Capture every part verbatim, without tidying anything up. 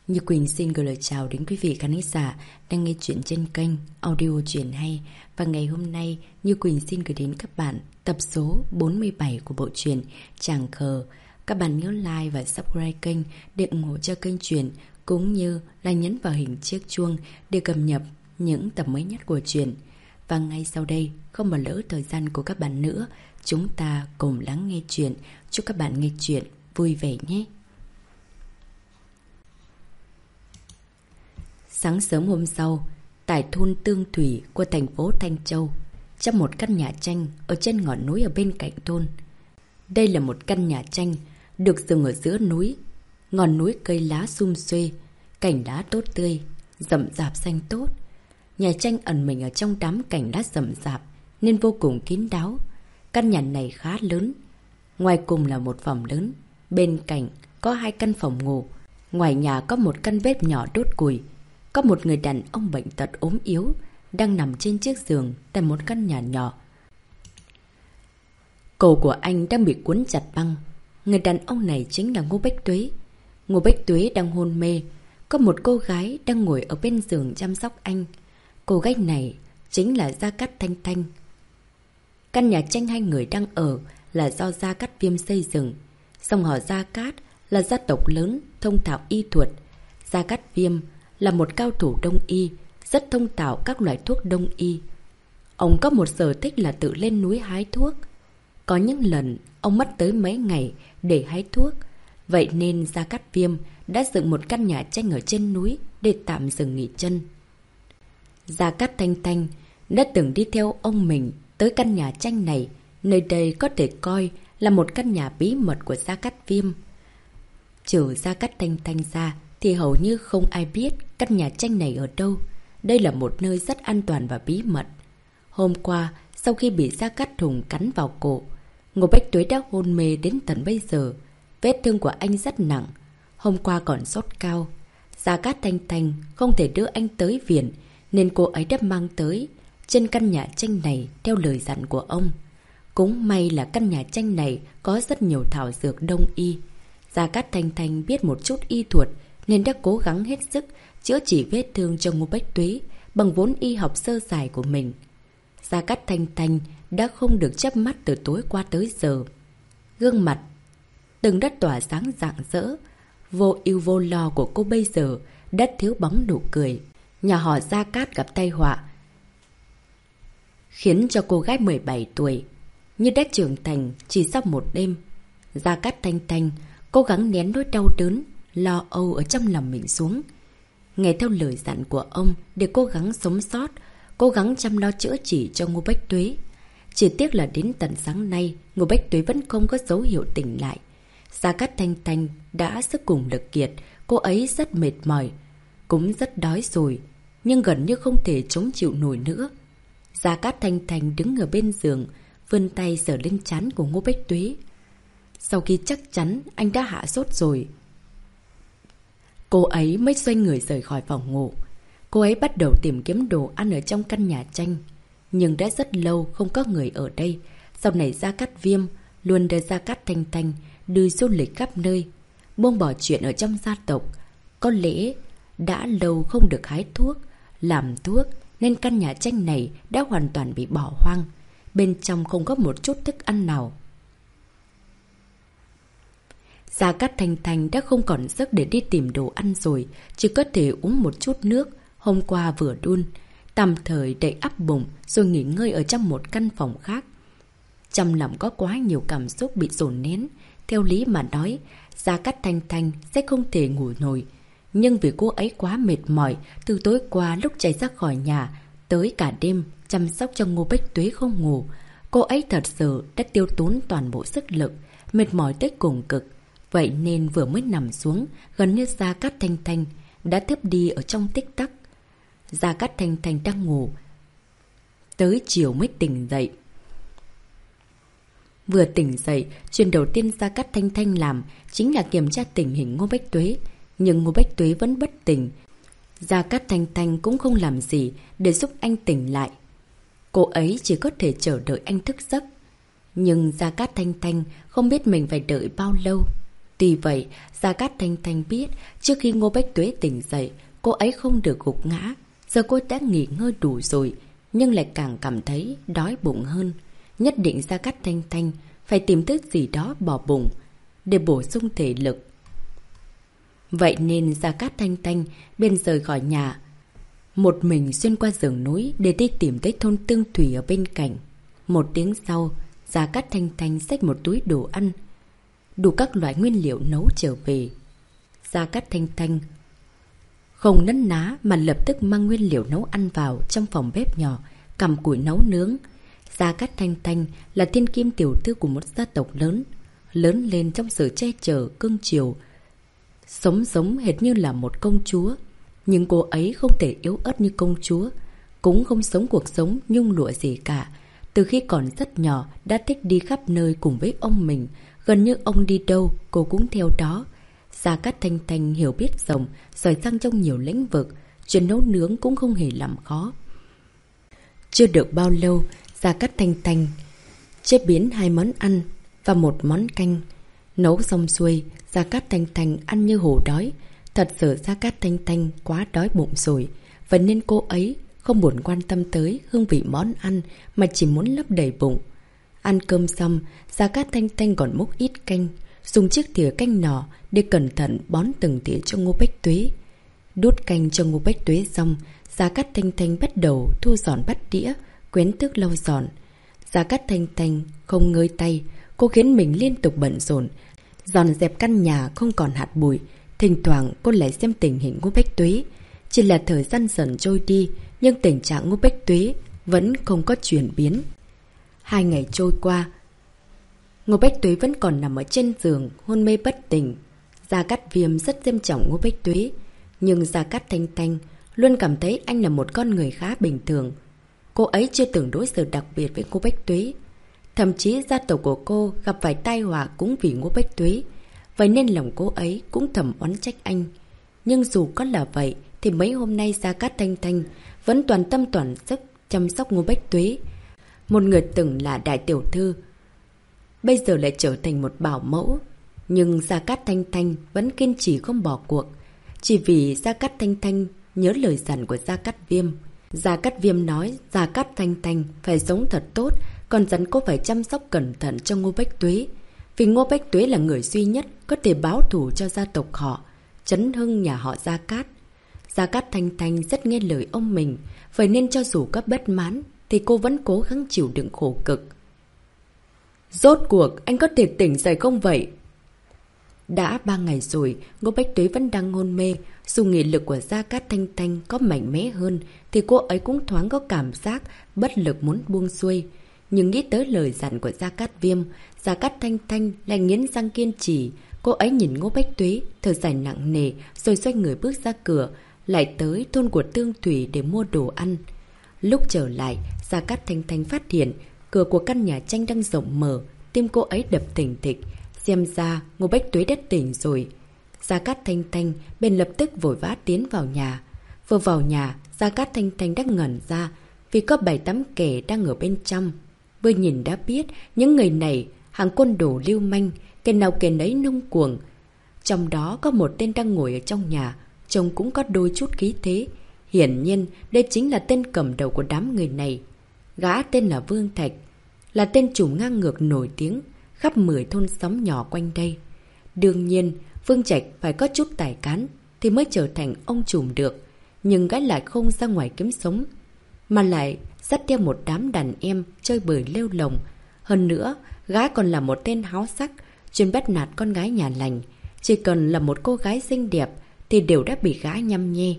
Như Quỳnh xin gửi lời chào đến quý vị khán giả đang nghe chuyện trên kênh Audio Truyện Hay. Và ngày hôm nay, Như Quỳnh xin gửi đến các bạn tập số bốn mươi bảy của bộ truyện Chàng Khờ. Các bạn nhớ like và subscribe kênh để ủng hộ cho kênh truyện, cũng như là nhấn vào hình chiếc chuông để cập nhật những tập mới nhất của truyện. Và ngay sau đây, không bỏ lỡ thời gian của các bạn nữa, chúng ta cùng lắng nghe truyện. Chúc các bạn nghe truyện vui vẻ nhé. Sáng sớm hôm sau, tại thôn Tương Thủy của thành phố Thanh Châu, trong một căn nhà tranh ở trên ngọn núi ở bên cạnh thôn. Đây là một căn nhà tranh được dựng ở giữa núi. Ngọn núi cây lá sum xuê, cảnh lá tốt tươi, rậm rạp xanh tốt. Nhà tranh ẩn mình ở trong đám cảnh lá rậm rạp nên vô cùng kín đáo. Căn nhà này khá lớn. Ngoài cùng là một phòng lớn, bên cạnh có hai căn phòng ngủ. Ngoài nhà có một căn bếp nhỏ đốt củi. Có một người đàn ông bệnh tật ốm yếu đang nằm trên chiếc giường tại một căn nhà nhỏ. Cổ của anh đang bị cuốn chặt băng. Người đàn ông này chính là Ngô Bách Tuế. Ngô Bách Tuế đang hôn mê. Có một cô gái đang ngồi ở bên giường chăm sóc anh. Cô gái này chính là Gia Cát Thanh Thanh. Căn nhà tranh hai người đang ở là do Gia Cát Viêm xây dựng. Dòng họ Gia Cát là gia tộc lớn thông thạo y thuật. Gia Cát Viêm là một cao thủ đông y, rất thông thạo các loại thuốc đông y. Ông có một sở thích là tự lên núi hái thuốc. Có những lần ông mất tới mấy ngày để hái thuốc. Vậy nên Gia Cát Viêm đã dựng một căn nhà tranh ở trên núi để tạm dừng nghỉ chân. Gia Cát Thanh Thanh đã từng đi theo ông mình tới căn nhà tranh này. Nơi đây có thể coi là một căn nhà bí mật của Gia Cát Viêm. Trừ Gia Cát Thanh Thanh ra thì hầu như không ai biết căn nhà tranh này ở đâu. Đây là một nơi rất an toàn và bí mật. Hôm qua, sau khi bị Gia Cát Hùng cắn vào cổ, Ngô Bách Tuế đã hôn mê đến tận bây giờ. Vết thương của anh rất nặng. Hôm qua còn sốt cao. Gia Cát Thanh Thanh không thể đưa anh tới viện, nên cô ấy đã mang tới trên căn nhà tranh này theo lời dặn của ông. Cũng may là căn nhà tranh này có rất nhiều thảo dược đông y. Gia Cát Thanh Thanh biết một chút y thuật nên đã cố gắng hết sức chữa trị vết thương cho Ngô Bách Tuế bằng vốn y học sơ sài của mình. Gia Cát Thanh Thanh đã không được chớp mắt từ tối qua tới giờ. Gương mặt từng đã tỏa sáng rạng rỡ, vô ưu vô lo của cô bây giờ đã thiếu bóng nụ cười. Nhà họ Gia Cát gặp tai họa, khiến cho cô gái mười bảy tuổi như đã trưởng thành chỉ sau một đêm. Gia Cát Thanh Thanh cố gắng nén nỗi đau đớn, lo âu ở trong lòng mình xuống. Nghe theo lời dặn của ông để cố gắng sống sót, cố gắng chăm lo chữa trị cho Ngô Bách Tuế. Chỉ tiếc là đến tận sáng nay, Ngô Bách Tuế vẫn không có dấu hiệu tỉnh lại. Gia Cát Thanh Thanh đã sức cùng lực kiệt, cô ấy rất mệt mỏi, cũng rất đói rồi, nhưng gần như không thể chống chịu nổi nữa. Gia Cát Thanh Thanh đứng ở bên giường, vươn tay sờ lên trán của Ngô Bách Tuế. Sau khi chắc chắn anh đã hạ sốt rồi, cô ấy mới xoay người rời khỏi phòng ngủ. Cô ấy bắt đầu tìm kiếm đồ ăn ở trong căn nhà tranh. Nhưng đã rất lâu không có người ở đây. Sau này Gia Cát Viêm luôn đưa Gia Cát Thanh Thanh đi du lịch khắp nơi, buông bỏ chuyện ở trong gia tộc. Có lẽ đã lâu không được hái thuốc, làm thuốc, nên căn nhà tranh này đã hoàn toàn bị bỏ hoang. Bên trong không có một chút thức ăn nào. Gia Cát Thanh Thanh đã không còn sức để đi tìm đồ ăn rồi, chỉ có thể uống một chút nước. Hôm qua vừa đun, tạm thời đậy ắp bụng rồi nghỉ ngơi ở trong một căn phòng khác. Trong lòng có quá nhiều cảm xúc bị dồn nén. Theo lý mà nói, Gia Cát Thanh Thanh sẽ không thể ngủ nổi. Nhưng vì cô ấy quá mệt mỏi, từ tối qua lúc chạy ra khỏi nhà, tới cả đêm chăm sóc cho Ngô Bách Tuế không ngủ, cô ấy thật sự đã tiêu tốn toàn bộ sức lực, mệt mỏi tới cùng cực. Vậy nên vừa mới nằm xuống, gần như Gia Cát Thanh Thanh đã thiếp đi ở trong tích tắc. Gia Cát Thanh Thanh đang ngủ, tới chiều mới tỉnh dậy. Vừa tỉnh dậy, chuyện đầu tiên Gia Cát Thanh Thanh làm chính là kiểm tra tình hình Ngô Bách Tuế. Nhưng Ngô Bách Tuế vẫn bất tỉnh. Gia Cát Thanh Thanh cũng không làm gì để giúp anh tỉnh lại. Cô ấy chỉ có thể chờ đợi anh thức giấc. Nhưng Gia Cát Thanh Thanh không biết mình phải đợi bao lâu. Tuy vậy, Gia Cát Thanh Thanh biết trước khi Ngô Bách Tuế tỉnh dậy, cô ấy không được gục ngã. Giờ cô đã nghỉ ngơi đủ rồi, nhưng lại càng cảm thấy đói bụng hơn. Nhất định Gia Cát Thanh Thanh phải tìm thứ gì đó bỏ bụng để bổ sung thể lực. Vậy nên Gia Cát Thanh Thanh bên rời khỏi nhà, một mình xuyên qua rừng núi để đi tìm tới thôn Tương Thủy ở bên cạnh. Một tiếng sau, Gia Cát Thanh Thanh xách một túi đồ ăn, đủ các loại nguyên liệu nấu trở về. Gia Cát Thanh Thanh không nấn ná mà lập tức mang nguyên liệu nấu ăn vào trong phòng bếp nhỏ, cầm củi nấu nướng. Gia Cát Thanh Thanh là thiên kim tiểu thư của một gia tộc lớn, lớn lên trong sự che chở cưng chiều, sống giống hệt như là một công chúa. Nhưng cô ấy không thể yếu ớt như công chúa, cũng không sống cuộc sống nhung lụa gì cả. Từ khi còn rất nhỏ đã thích đi khắp nơi cùng với ông mình, gần như ông đi đâu cô cũng theo đó. Gia Cát Thanh Thanh hiểu biết rộng, giỏi giang trong nhiều lĩnh vực, chuyện nấu nướng cũng không hề làm khó. Chưa được bao lâu, Gia Cát Thanh Thanh chế biến hai món ăn và một món canh. Nấu xong xuôi, Gia Cát Thanh Thanh ăn như hổ đói. Thật sự Gia Cát Thanh Thanh quá đói bụng rồi, vậy nên cô ấy không buồn quan tâm tới hương vị món ăn mà chỉ muốn lấp đầy bụng. Ăn cơm xong, Gia Cát Thanh Thanh còn múc ít canh, dùng chiếc thìa canh nỏ để cẩn thận bón từng thìa cho Ngô Bách Tuế. Đút canh cho Ngô Bách Tuế xong, Gia Cát Thanh Thanh bắt đầu thu dọn bát đĩa, quén tước lau dọn. Gia Cát Thanh Thanh không ngơi tay, cô khiến mình liên tục bận rộn, dọn dẹp căn nhà không còn hạt bụi. Thỉnh thoảng cô lại xem tình hình Ngô Bách Tuế. Chỉ là thời gian dần trôi đi, nhưng tình trạng Ngô Bách Tuế vẫn không có chuyển biến. Hai ngày trôi qua, Ngô Bách Tuế vẫn còn nằm ở trên giường, hôn mê bất tỉnh. Gia Cát Viêm rất xem trọng Ngô Bách Tuế, nhưng Gia Cát Thanh Thanh luôn cảm thấy anh là một con người khá bình thường. Cô ấy chưa từng đối xử đặc biệt với Ngô Bách Tuế. Thậm chí gia tộc của cô gặp phải tai họa cũng vì Ngô Bách Tuế. Vậy nên lòng cô ấy cũng thầm oán trách anh. Nhưng dù có là vậy thì mấy hôm nay Gia Cát Thanh Thanh vẫn toàn tâm toàn sức chăm sóc Ngô Bách Tuế. Một người từng là đại tiểu thư, bây giờ lại trở thành một bảo mẫu. Nhưng Gia Cát Thanh Thanh vẫn kiên trì không bỏ cuộc. Chỉ vì Gia Cát Thanh Thanh nhớ lời dặn của Gia Cát Viêm. Gia Cát Viêm nói Gia Cát Thanh Thanh phải sống thật tốt, còn dặn cô phải chăm sóc cẩn thận cho Ngô Bách Tuế. Vì Ngô Bách Tuế là người duy nhất có thể báo thù cho gia tộc họ, chấn hưng nhà họ Gia Cát. Gia Cát Thanh Thanh rất nghe lời ông mình, vậy nên cho dù có bất mãn thì cô vẫn cố gắng chịu đựng khổ cực. Rốt cuộc anh có thể tỉnh dậy không vậy? Đã ba ngày rồi, Ngô Bách Tuế vẫn đang hôn mê. Dù nghị lực của Gia Cát Thanh Thanh có mạnh mẽ hơn thì cô ấy cũng thoáng có cảm giác bất lực muốn buông xuôi. Nhưng nghĩ tới lời dặn của Gia Cát Viêm, Gia Cát Thanh Thanh lại nghiến răng kiên trì. Cô ấy nhìn Ngô Bách Tuế thở dài nặng nề, rồi xoay người bước ra cửa, lại tới thôn của Tương Thủy để mua đồ ăn. Lúc trở lại, Gia Cát Thanh Thanh phát hiện cửa của căn nhà tranh đang rộng mở, tim cô ấy đập thình thịch. Xem ra Ngô Bách Tuế đã tỉnh rồi. Gia Cát Thanh Thanh bên lập tức vội vã tiến vào nhà. Vừa vào nhà, Gia Cát Thanh Thanh đã ngẩn ra vì có bảy tám kẻ đang ở bên trong. Vừa nhìn đã biết những người này hàng côn đồ lưu manh, kẻ nào kẻ nấy nung cuồng. Trong đó có một tên đang ngồi ở trong nhà, trông cũng có đôi chút khí thế. Hiển nhiên đây chính là tên cầm đầu của đám người này. Gã tên là Vương Thạch, là tên chủ ngang ngược nổi tiếng khắp mười thôn xóm nhỏ quanh đây. Đương nhiên Vương Trạch phải có chút tài cán thì mới trở thành ông trùm được. Nhưng gã lại không ra ngoài kiếm sống, mà lại dắt theo một đám đàn em chơi bời lêu lồng. Hơn nữa, gã còn là một tên háo sắc, chuyên bắt nạt con gái nhà lành. Chỉ cần là một cô gái xinh đẹp thì đều đã bị gã nhăm nhe.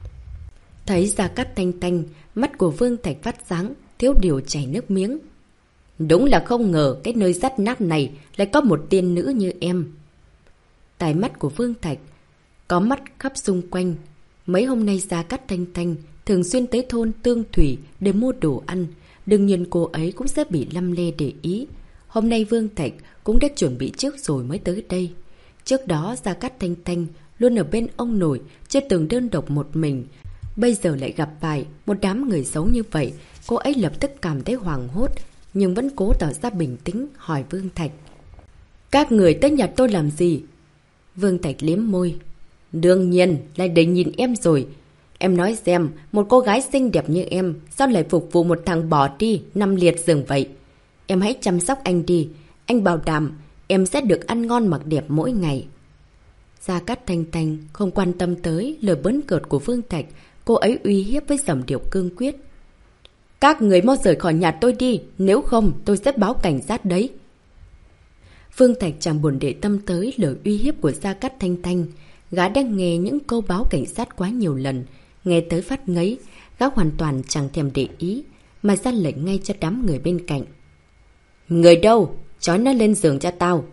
Thấy Gia Cát Thanh Thanh, mắt của Vương Thạch phát sáng, thiếu điều chảy nước miếng. Đúng là không ngờ cái nơi rách nát này lại có một tiên nữ như em. Tai mắt của Vương Thạch có mắt khắp xung quanh. Mấy hôm nay Gia Cát Thanh Thanh thường xuyên tới thôn Tương Thủy để mua đồ ăn. Đương nhiên cô ấy cũng sẽ bị lăm le để ý. Hôm nay Vương Thạch cũng đã chuẩn bị trước rồi mới tới đây. Trước đó Gia Cát Thanh Thanh luôn ở bên ông nội, chưa từng đơn độc một mình. Bây giờ lại gặp phải một đám người xấu như vậy, cô ấy lập tức cảm thấy hoảng hốt, nhưng vẫn cố tỏ ra bình tĩnh hỏi Vương Thạch. Các người tới nhà tôi làm gì? Vương Thạch liếm môi. Đương nhiên, lại để nhìn em rồi. Em nói xem, một cô gái xinh đẹp như em, sao lại phục vụ một thằng bỏ đi, nằm liệt giường vậy? Em hãy chăm sóc anh đi. Anh bảo đảm, em sẽ được ăn ngon mặc đẹp mỗi ngày. Gia Cát Thanh Thanh không quan tâm tới lời bỡn cợt của Vương Thạch, cô ấy uy hiếp với giọng điệu cương quyết. Các người mau rời khỏi nhà tôi đi, nếu không tôi sẽ báo cảnh sát đấy. Vương Thạch chẳng buồn để tâm tới lời uy hiếp của Gia Cát Thanh Thanh. Gã đang nghe những câu báo cảnh sát quá nhiều lần, nghe tới phát ngấy, gã hoàn toàn chẳng thèm để ý, mà ra lệnh ngay cho đám người bên cạnh. Người đâu? Trói nó lên giường cho tao.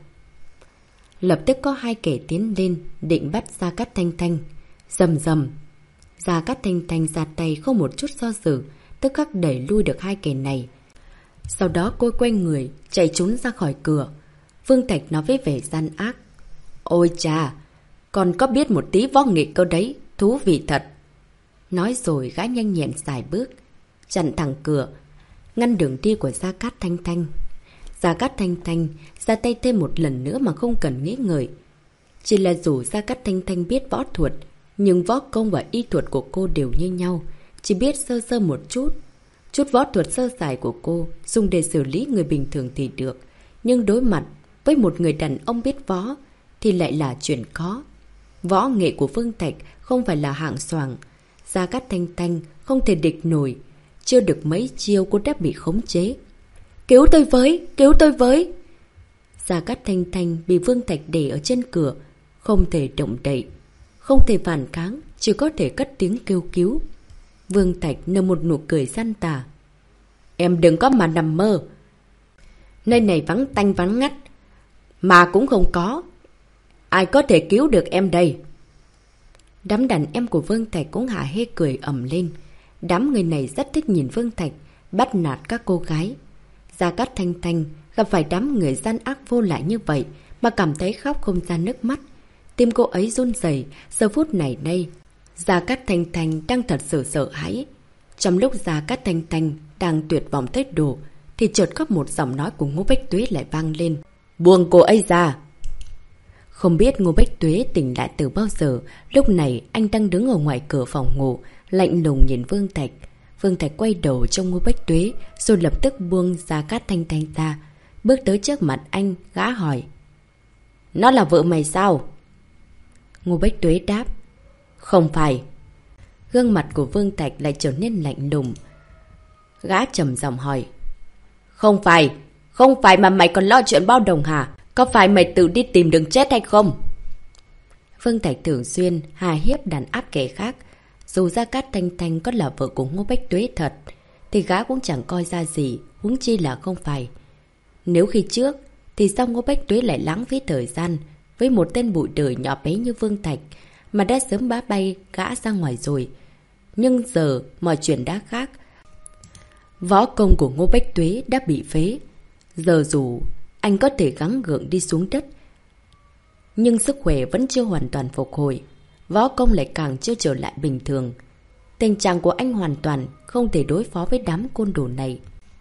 Lập tức có hai kẻ tiến lên, định bắt Gia Cát Thanh Thanh. Rầm rầm. Gia Cát Thanh Thanh ra tay không một chút do dự, tức khắc đẩy lui được hai kẻ này. Sau đó cô quay người, chạy trốn ra khỏi cửa. Vương Thạch nói với vẻ gian ác. Ôi chà, còn có biết một tí võ nghệ cơ đấy, thú vị thật. Nói rồi gã nhanh nhẹn xài bước, chặn thẳng cửa, ngăn đường đi của Gia Cát Thanh Thanh. Gia Cát Thanh Thanh ra tay thêm một lần nữa mà không cần nghĩ ngợi. Chỉ là dù Gia Cát Thanh Thanh biết võ thuật, nhưng võ công và y thuật của cô đều như nhau, chỉ biết sơ sơ một chút. Chút võ thuật sơ sài của cô dùng để xử lý người bình thường thì được, nhưng đối mặt với một người đàn ông biết võ thì lại là chuyện khó. Võ nghệ của Vương Thạch không phải là hạng xoàng. Gia Cát Thanh Thanh không thể địch nổi. Chưa được mấy chiêu cô đã bị khống chế. Cứu tôi với! Cứu tôi với! Gia Cát Thanh Thanh bị Vương Thạch để ở trên cửa, không thể động đậy, không thể phản kháng, chỉ có thể cất tiếng kêu cứu. Vương Thạch nở một nụ cười gian tà. Em đừng có mà nằm mơ. Nơi này vắng tanh vắng ngắt, mà cũng không có ai có thể cứu được em đây. Đám đàn em của Vương Thạch cũng hả hê cười ầm lên. Đám người này rất thích nhìn Vương Thạch bắt nạt các cô gái. Gia Cát Thanh Thanh gặp phải đám người gian ác vô lại như vậy mà cảm thấy khóc không ra nước mắt. Tim cô ấy run rẩy. Giờ phút này đây, Gia Cát Thanh Thanh đang thật sự sợ hãi. Trong lúc Gia Cát Thanh Thanh đang tuyệt vọng tới độ, thì chợt có một giọng nói của Ngô Bách Tuế lại vang lên. Buông cô ấy ra! Không biết Ngô Bách Tuế tỉnh lại từ bao giờ, lúc này anh đang đứng ở ngoài cửa phòng ngủ, lạnh lùng nhìn Vương Thạch. Vương Thạch quay đầu trong Ngô Bách Tuế, rồi lập tức buông Gia Cát Thanh Thanh ra, bước tới trước mặt anh, gã hỏi. Nó là vợ mày sao? Ngô Bách Tuế đáp. Không phải. Gương mặt của Vương Thạch lại trở nên lạnh lùng. Gã trầm giọng hỏi. Không phải, không phải mà mày còn lo chuyện bao đồng hả? Có phải mày tự đi tìm đường chết hay không? Vương Thạch thường xuyên hà hiếp đàn áp kẻ khác. Dù Gia Cát Thanh Thanh có là vợ của Ngô Bách Tuế thật, thì gã cũng chẳng coi ra gì, huống chi là không phải. Nếu khi trước, thì sao Ngô Bách Tuế lại lãng phí thời gian với một tên bụi đời nhỏ bé như Vương Thạch, mà đã sớm bá bay gã ra ngoài rồi. Nhưng giờ mọi chuyện đã khác. Võ công của Ngô Bách Tuế đã bị phế. Giờ dù anh có thể gắng gượng đi xuống đất, nhưng sức khỏe vẫn chưa hoàn toàn phục hồi. Võ công lại càng chưa trở lại bình thường. Tình trạng của anh hoàn toàn không thể đối phó với đám côn đồ này.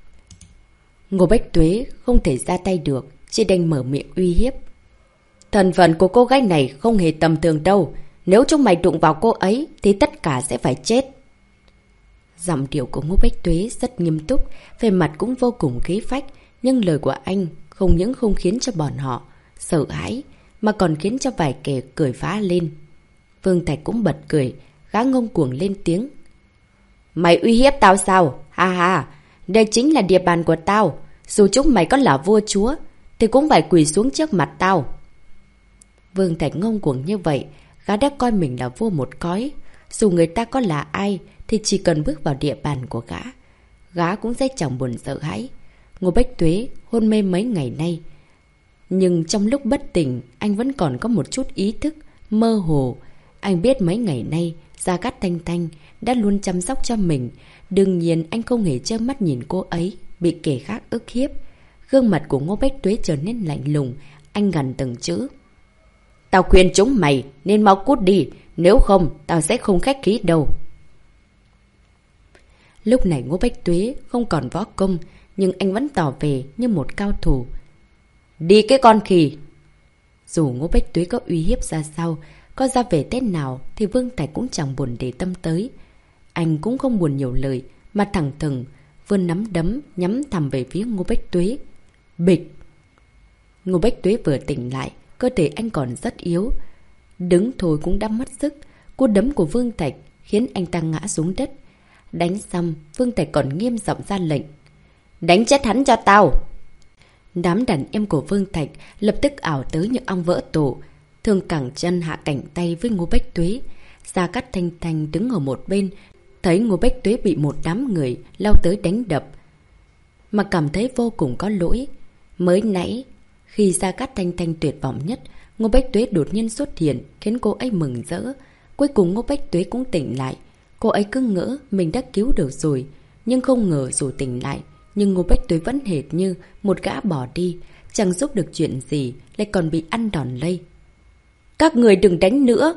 Ngô Bách Tuế không thể ra tay được, chỉ đành mở miệng uy hiếp. Thân phận của cô gái này không hề tầm thường đâu. Nếu chúng mày đụng vào cô ấy thì tất cả sẽ phải chết. Giọng điệu của Ngô Bách Tuế rất nghiêm túc, về mặt cũng vô cùng khí phách. Nhưng lời của anh không những không khiến cho bọn họ sợ hãi, mà còn khiến cho vài kẻ cười phá lên. Vương Thạch cũng bật cười, gã ngông cuồng lên tiếng. Mày uy hiếp tao sao? Ha ha, đây chính là địa bàn của tao. Dù chúng mày có là vua chúa thì cũng phải quỳ xuống trước mặt tao. Vương Thạch ngông cuồng như vậy, gã đã coi mình là vua một cõi. Dù người ta có là ai thì chỉ cần bước vào địa bàn của gã, gã cũng sẽ chẳng buồn sợ hãi. Ngô Bách Tuế hôn mê mấy ngày nay, nhưng trong lúc bất tỉnh, anh vẫn còn có một chút ý thức, mơ hồ. Anh biết mấy ngày nay, Gia Cát Thanh Thanh đã luôn chăm sóc cho mình. Đương nhiên anh không hề trơ mắt nhìn cô ấy bị kẻ khác ức hiếp. Gương mặt của Ngô Bách Tuế trở nên lạnh lùng, anh gằn từng chữ. Tao khuyên chúng mày nên mau cút đi, nếu không tao sẽ không khách khí đâu. Lúc này Ngô Bách Tuế không còn võ công, nhưng anh vẫn tỏ về như một cao thủ. Đi cái con khỉ! Dù Ngô Bách Tuế có uy hiếp ra sao, có ra về thế nào thì Vương Thạch cũng chẳng buồn để tâm tới. Anh cũng không buồn nhiều lời, mà thẳng thừng vươn nắm đấm nhắm thẳng về phía Ngô Bách Tuế. Bịch! Ngô Bách Tuế vừa tỉnh lại, cơ thể anh còn rất yếu. Đứng thôi cũng đã mất sức. Cú đấm của Vương Thạch khiến anh ta ngã xuống đất. Đánh xong, Vương Thạch còn nghiêm giọng ra lệnh. Đánh chết hắn cho tao! Đám đàn em của Vương Thạch lập tức ảo tới những ong vỡ tổ. Thường cẳng chân hạ cảnh tay với Ngô Bách Tuế. Gia Cát Thanh Thanh đứng ở một bên, thấy Ngô Bách Tuế bị một đám người lao tới đánh đập, mà cảm thấy vô cùng có lỗi. Mới nãy, khi Gia Cát Thanh Thanh tuyệt vọng nhất, Ngô Bách Tuế đột nhiên xuất hiện, khiến cô ấy mừng rỡ. Cuối cùng Ngô Bách Tuế cũng tỉnh lại. Cô ấy cứ ngỡ mình đã cứu được rồi, nhưng không ngờ dù tỉnh lại, nhưng Ngô Bách Tuế vẫn hệt như một gã bỏ đi, chẳng giúp được chuyện gì, lại còn bị ăn đòn lây. Các người đừng đánh nữa!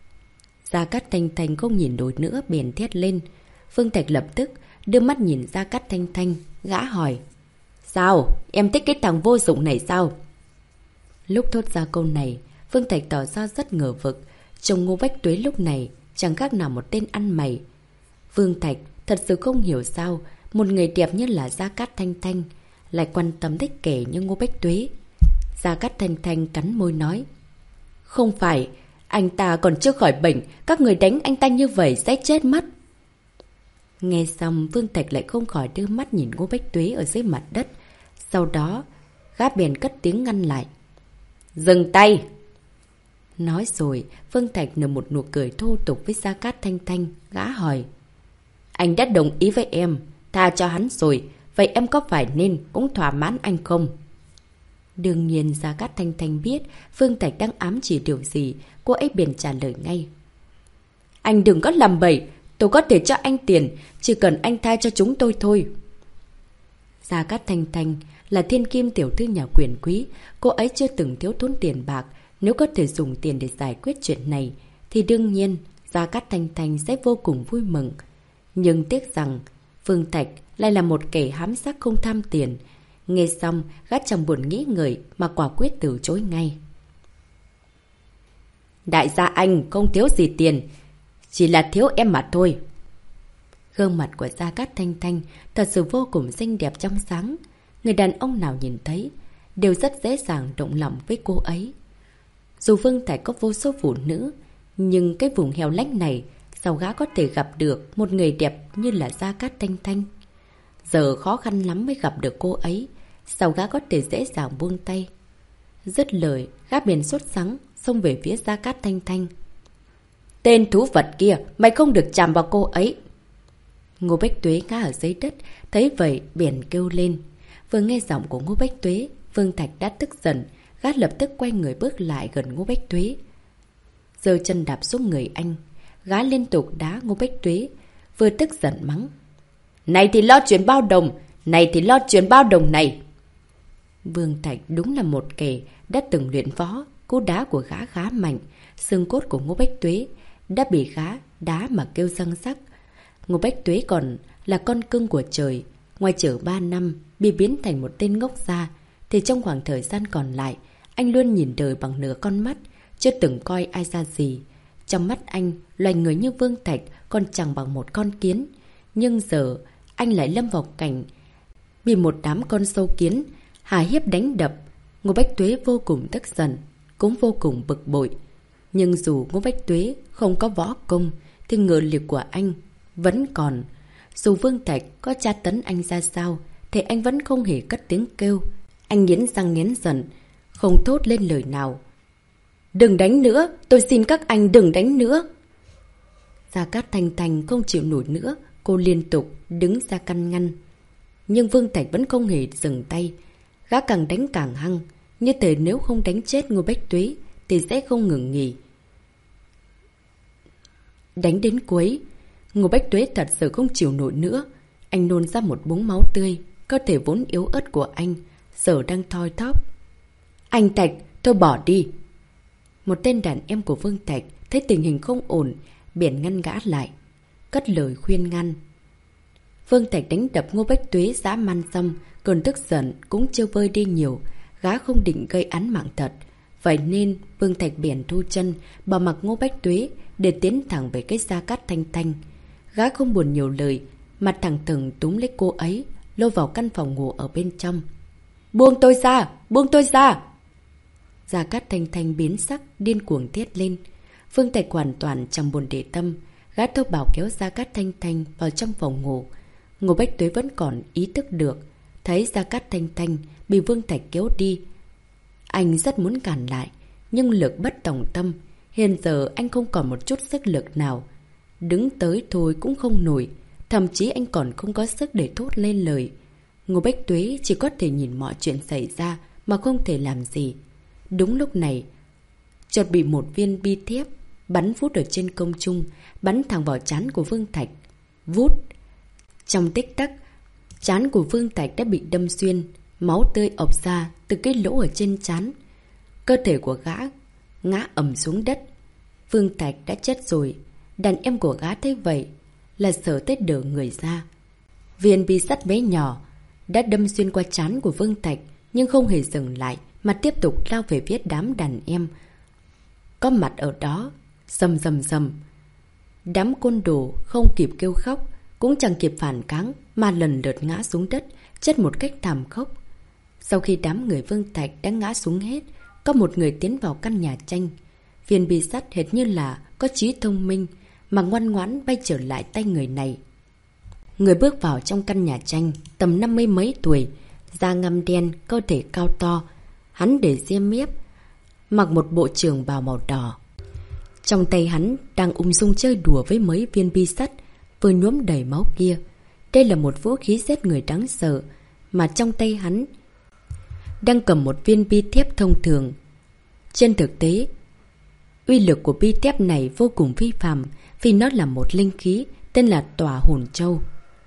Gia Cát Thanh Thanh không nhìn nổi nữa, bèn thét lên. Vương Thạch lập tức đưa mắt nhìn Gia Cát Thanh Thanh, gã hỏi. Sao? Em thích cái thằng vô dụng này sao? Lúc thốt ra câu này, Vương Thạch tỏ ra rất ngờ vực. Chồng Ngô Bách Tuế lúc này chẳng khác nào một tên ăn mày. Vương Thạch thật sự không hiểu sao một người đẹp như là Gia Cát Thanh Thanh lại quan tâm thích kẻ như Ngô Bách Tuế. Gia Cát Thanh Thanh cắn môi nói. Không phải, anh ta còn chưa khỏi bệnh, các người đánh anh ta như vậy sẽ chết mất. Nghe xong, Vương Thạch lại không khỏi đưa mắt nhìn Ngô Bách Tuế ở dưới mặt đất. Sau đó, gã bèn cất tiếng ngăn lại. Dừng tay! Nói rồi, Vương Thạch nở một nụ cười thô tục với Gia Cát Thanh Thanh, gã hỏi. Anh đã đồng ý với em, tha cho hắn rồi, vậy em có phải nên cũng thỏa mãn anh không? Đương nhiên Gia Cát Thanh Thanh biết Vương Thạch đang ám chỉ điều gì, cô ấy bèn trả lời ngay. Anh đừng có làm bậy, tôi có thể cho anh tiền, chỉ cần anh tha cho chúng tôi thôi. Gia Cát Thanh Thanh là thiên kim tiểu thư nhà quyền quý, cô ấy chưa từng thiếu thốn tiền bạc. Nếu có thể dùng tiền để giải quyết chuyện này, thì đương nhiên Gia Cát Thanh Thanh sẽ vô cùng vui mừng. Nhưng tiếc rằng Vương Thạch lại là một kẻ hám sắc không tham tiền. Nghe xong, gã chẳng buồn nghĩ ngợi mà quả quyết từ chối ngay. Đại gia anh không thiếu gì tiền, chỉ là thiếu em mà thôi. Gương mặt của Gia Cát Thanh Thanh thật sự vô cùng xinh đẹp trong sáng. Người đàn ông nào nhìn thấy đều rất dễ dàng động lòng với cô ấy. Dù Vương Thạch có vô số phụ nữ, nhưng cái vùng heo lánh này sao gã có thể gặp được một người đẹp như là Gia Cát Thanh Thanh? Giờ khó khăn lắm mới gặp được cô ấy, sao gã có thể dễ dàng buông tay? Dứt lời, gã bèn sốt sắng xông về phía Gia Cát Thanh Thanh. Tên thú vật kia, mày không được chạm vào cô ấy! Ngô Bách Tuế ngã ở dưới đất, thấy vậy bèn kêu lên. Vừa nghe giọng của Ngô Bách Tuế, Vương Thạch đã tức giận, gã lập tức quay người bước lại gần Ngô Bách Tuế. Giơ chân đạp xuống người anh, gã liên tục đá Ngô Bách Tuế, vừa tức giận mắng. Này thì lo chuyện bao đồng, này thì lo chuyện bao đồng này. Vương Thạch đúng là một kẻ đã từng luyện võ, cú đá của gã khá mạnh, xương cốt của Ngô Bách Tuế đã bị gã đá mà kêu răng rắc. Ngô Bách Tuế còn là con cưng của trời, ngoài chở ba năm bị biến thành một tên ngốc ra, thì trong khoảng thời gian còn lại, anh luôn nhìn đời bằng nửa con mắt, chưa từng coi ai ra gì. Trong mắt anh, loài người như Vương Thạch còn chẳng bằng một con kiến. Nhưng giờ, anh lại lâm vào cảnh bị một đám con sâu kiến hà hiếp đánh đập. Ngô Bách Tuế vô cùng tức giận, cũng vô cùng bực bội. Nhưng dù Ngô Bách Tuế không có võ công, thì ngự lực của anh vẫn còn. Dù Vương Thạch có tra tấn anh ra sao, thì anh vẫn không hề cất tiếng kêu. Anh nghiến răng nghiến giận, không thốt lên lời nào. Đừng đánh nữa, tôi xin các anh đừng đánh nữa. Gia Cát Thanh Thanh không chịu nổi nữa, cô liên tục đứng ra căn ngăn. Nhưng Vương Thạch vẫn không hề dừng tay. Gã càng đánh càng hăng, như thể nếu không đánh chết Ngô Bách Tuế thì sẽ không ngừng nghỉ. Đánh đến cuối, Ngô Bách Tuế thật sự không chịu nổi nữa. Anh nôn ra một búng máu tươi, cơ thể vốn yếu ớt của anh giờ đang thoi thóp. Anh Thạch, thôi bỏ đi. Một tên đàn em của Vương Thạch thấy tình hình không ổn, bèn ngăn gã lại, cất lời khuyên ngăn. Vương Thạch đánh đập Ngô Bách Tuế dã man xong, cơn tức giận cũng chưa vơi đi nhiều. Gã không định gây án mạng thật, Vậy nên Vương Thạch Biển thu chân, bỏ mặc Ngô Bách Tuế để tiến thẳng về cái Gia Cát Thanh Thanh. Gã không buồn nhiều lời, mặt thẳng thừng túm lấy cô ấy, lôi vào căn phòng ngủ ở bên trong. Buông tôi ra! Buông tôi ra! Gia Cát Thanh Thanh biến sắc, điên cuồng thét lên. Vương Thạch hoàn toàn chẳng buồn để tâm. Gã thô bảo kéo Gia Cát Thanh Thanh vào trong phòng ngủ. Ngô Bách Tuế vẫn còn ý thức được. Thấy Gia Cát Thanh Thanh bị Vương Thạch kéo đi. Anh rất muốn cản lại, nhưng lực bất tòng tâm. Hiện giờ anh không còn một chút sức lực nào. Đứng tới thôi cũng không nổi. Thậm chí anh còn không có sức để thốt lên lời. Ngô Bách Tuế chỉ có thể nhìn mọi chuyện xảy ra mà không thể làm gì. Đúng lúc này, chợt bị một viên bi thiếp bắn vút ở trên không trung, bắn thẳng vào trán của Vương Thạch. Vút! Trong tích tắc, trán của Vương Thạch đã bị đâm xuyên, máu tươi ọc ra từ cái lỗ ở trên trán. Cơ thể của gã ngã ầm xuống đất. Vương Thạch đã chết rồi. Đàn em của gã thấy vậy là sợ tới đờ người ra. Viên bi sắt bé nhỏ đã đâm xuyên qua trán của Vương Thạch, nhưng không hề dừng lại mà tiếp tục lao về phía đám đàn em có mặt ở đó. Rầm rầm rầm. Đám côn đồ không kịp kêu khóc, cũng chẳng kịp phản kháng mà lần lượt ngã xuống đất, chết một cách thảm khốc. Sau khi đám người Vương Thạch đã ngã xuống hết, có một người tiến vào căn nhà tranh. Viên bi sắt hệt như là có trí thông minh mà ngoan ngoãn bay trở lại tay người này. Người bước vào trong căn nhà tranh, tầm năm mươi mấy tuổi, da ngăm đen, cơ thể cao to. Hắn để ria mép, mặc một bộ trường bào màu đỏ. Trong tay hắn đang ung dung chơi đùa với mấy viên bi sắt vừa nhuốm đầy máu kia. Đây là một vũ khí giết người đáng sợ, mà trong tay hắn đang cầm một viên bi thép thông thường. Trên thực tế, uy lực của bi thép này vô cùng phi phàm, vì nó là một linh khí tên là Tỏa Hồn Châu.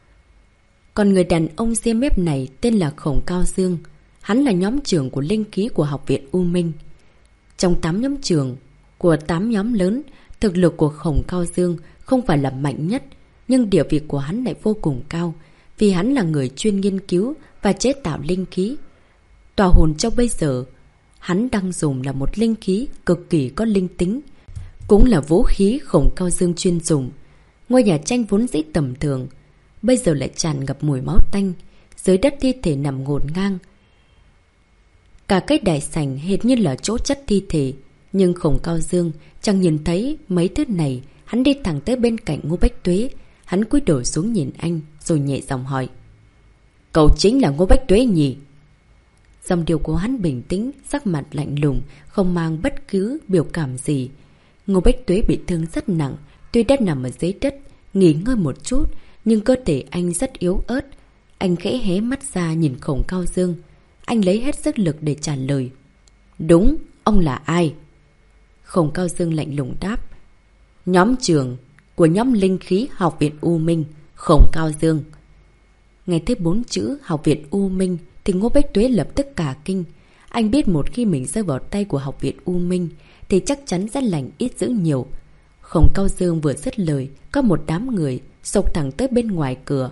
Còn người đàn ông ria mép này tên là Khổng Cao Dương. Hắn là nhóm trưởng của linh khí của Học viện U Minh. Trong tám nhóm trưởng của tám nhóm lớn, thực lực của Khổng Cao Dương không phải là mạnh nhất, nhưng địa vị của hắn lại vô cùng cao, vì hắn là người chuyên nghiên cứu và chế tạo linh khí. Tỏa Hồn Châu bây giờ hắn đang dùng là một linh khí cực kỳ có linh tính, cũng là vũ khí Khổng Cao Dương chuyên dùng. Ngôi nhà tranh vốn dĩ tầm thường, bây giờ lại tràn ngập mùi máu tanh, dưới đất thi thể nằm ngổn ngang. Cả cái đại sảnh hệt như là chỗ chất thi thể. Nhưng Khổng Cao Dương chẳng nhìn thấy mấy thứ này. Hắn đi thẳng tới bên cạnh Ngô Bách Tuế. Hắn cúi đầu xuống nhìn anh, rồi nhẹ giọng hỏi: Cậu chính là Ngô Bách Tuế nhỉ? Dòng điều của hắn bình tĩnh, sắc mặt lạnh lùng, không mang bất cứ biểu cảm gì. Ngô Bách Tuế bị thương rất nặng, tuy đã nằm ở dưới đất nghỉ ngơi một chút, nhưng cơ thể anh rất yếu ớt. Anh khẽ hé mắt ra nhìn Khổng Cao Dương. Anh lấy hết sức lực để trả lời: Đúng, ông là ai? Khổng Cao Dương lạnh lùng đáp: Nhóm trưởng của nhóm linh khí Học viện U Minh, Khổng Cao Dương. Nghe thấy bốn chữ Học viện U Minh thì Ngô Bách Tuế lập tức cả kinh. Anh biết một khi mình rơi vào tay của Học viện U Minh thì chắc chắn sẽ lành ít dữ nhiều. Khổng Cao Dương vừa dứt lời, có một đám người xộc thẳng tới bên ngoài cửa.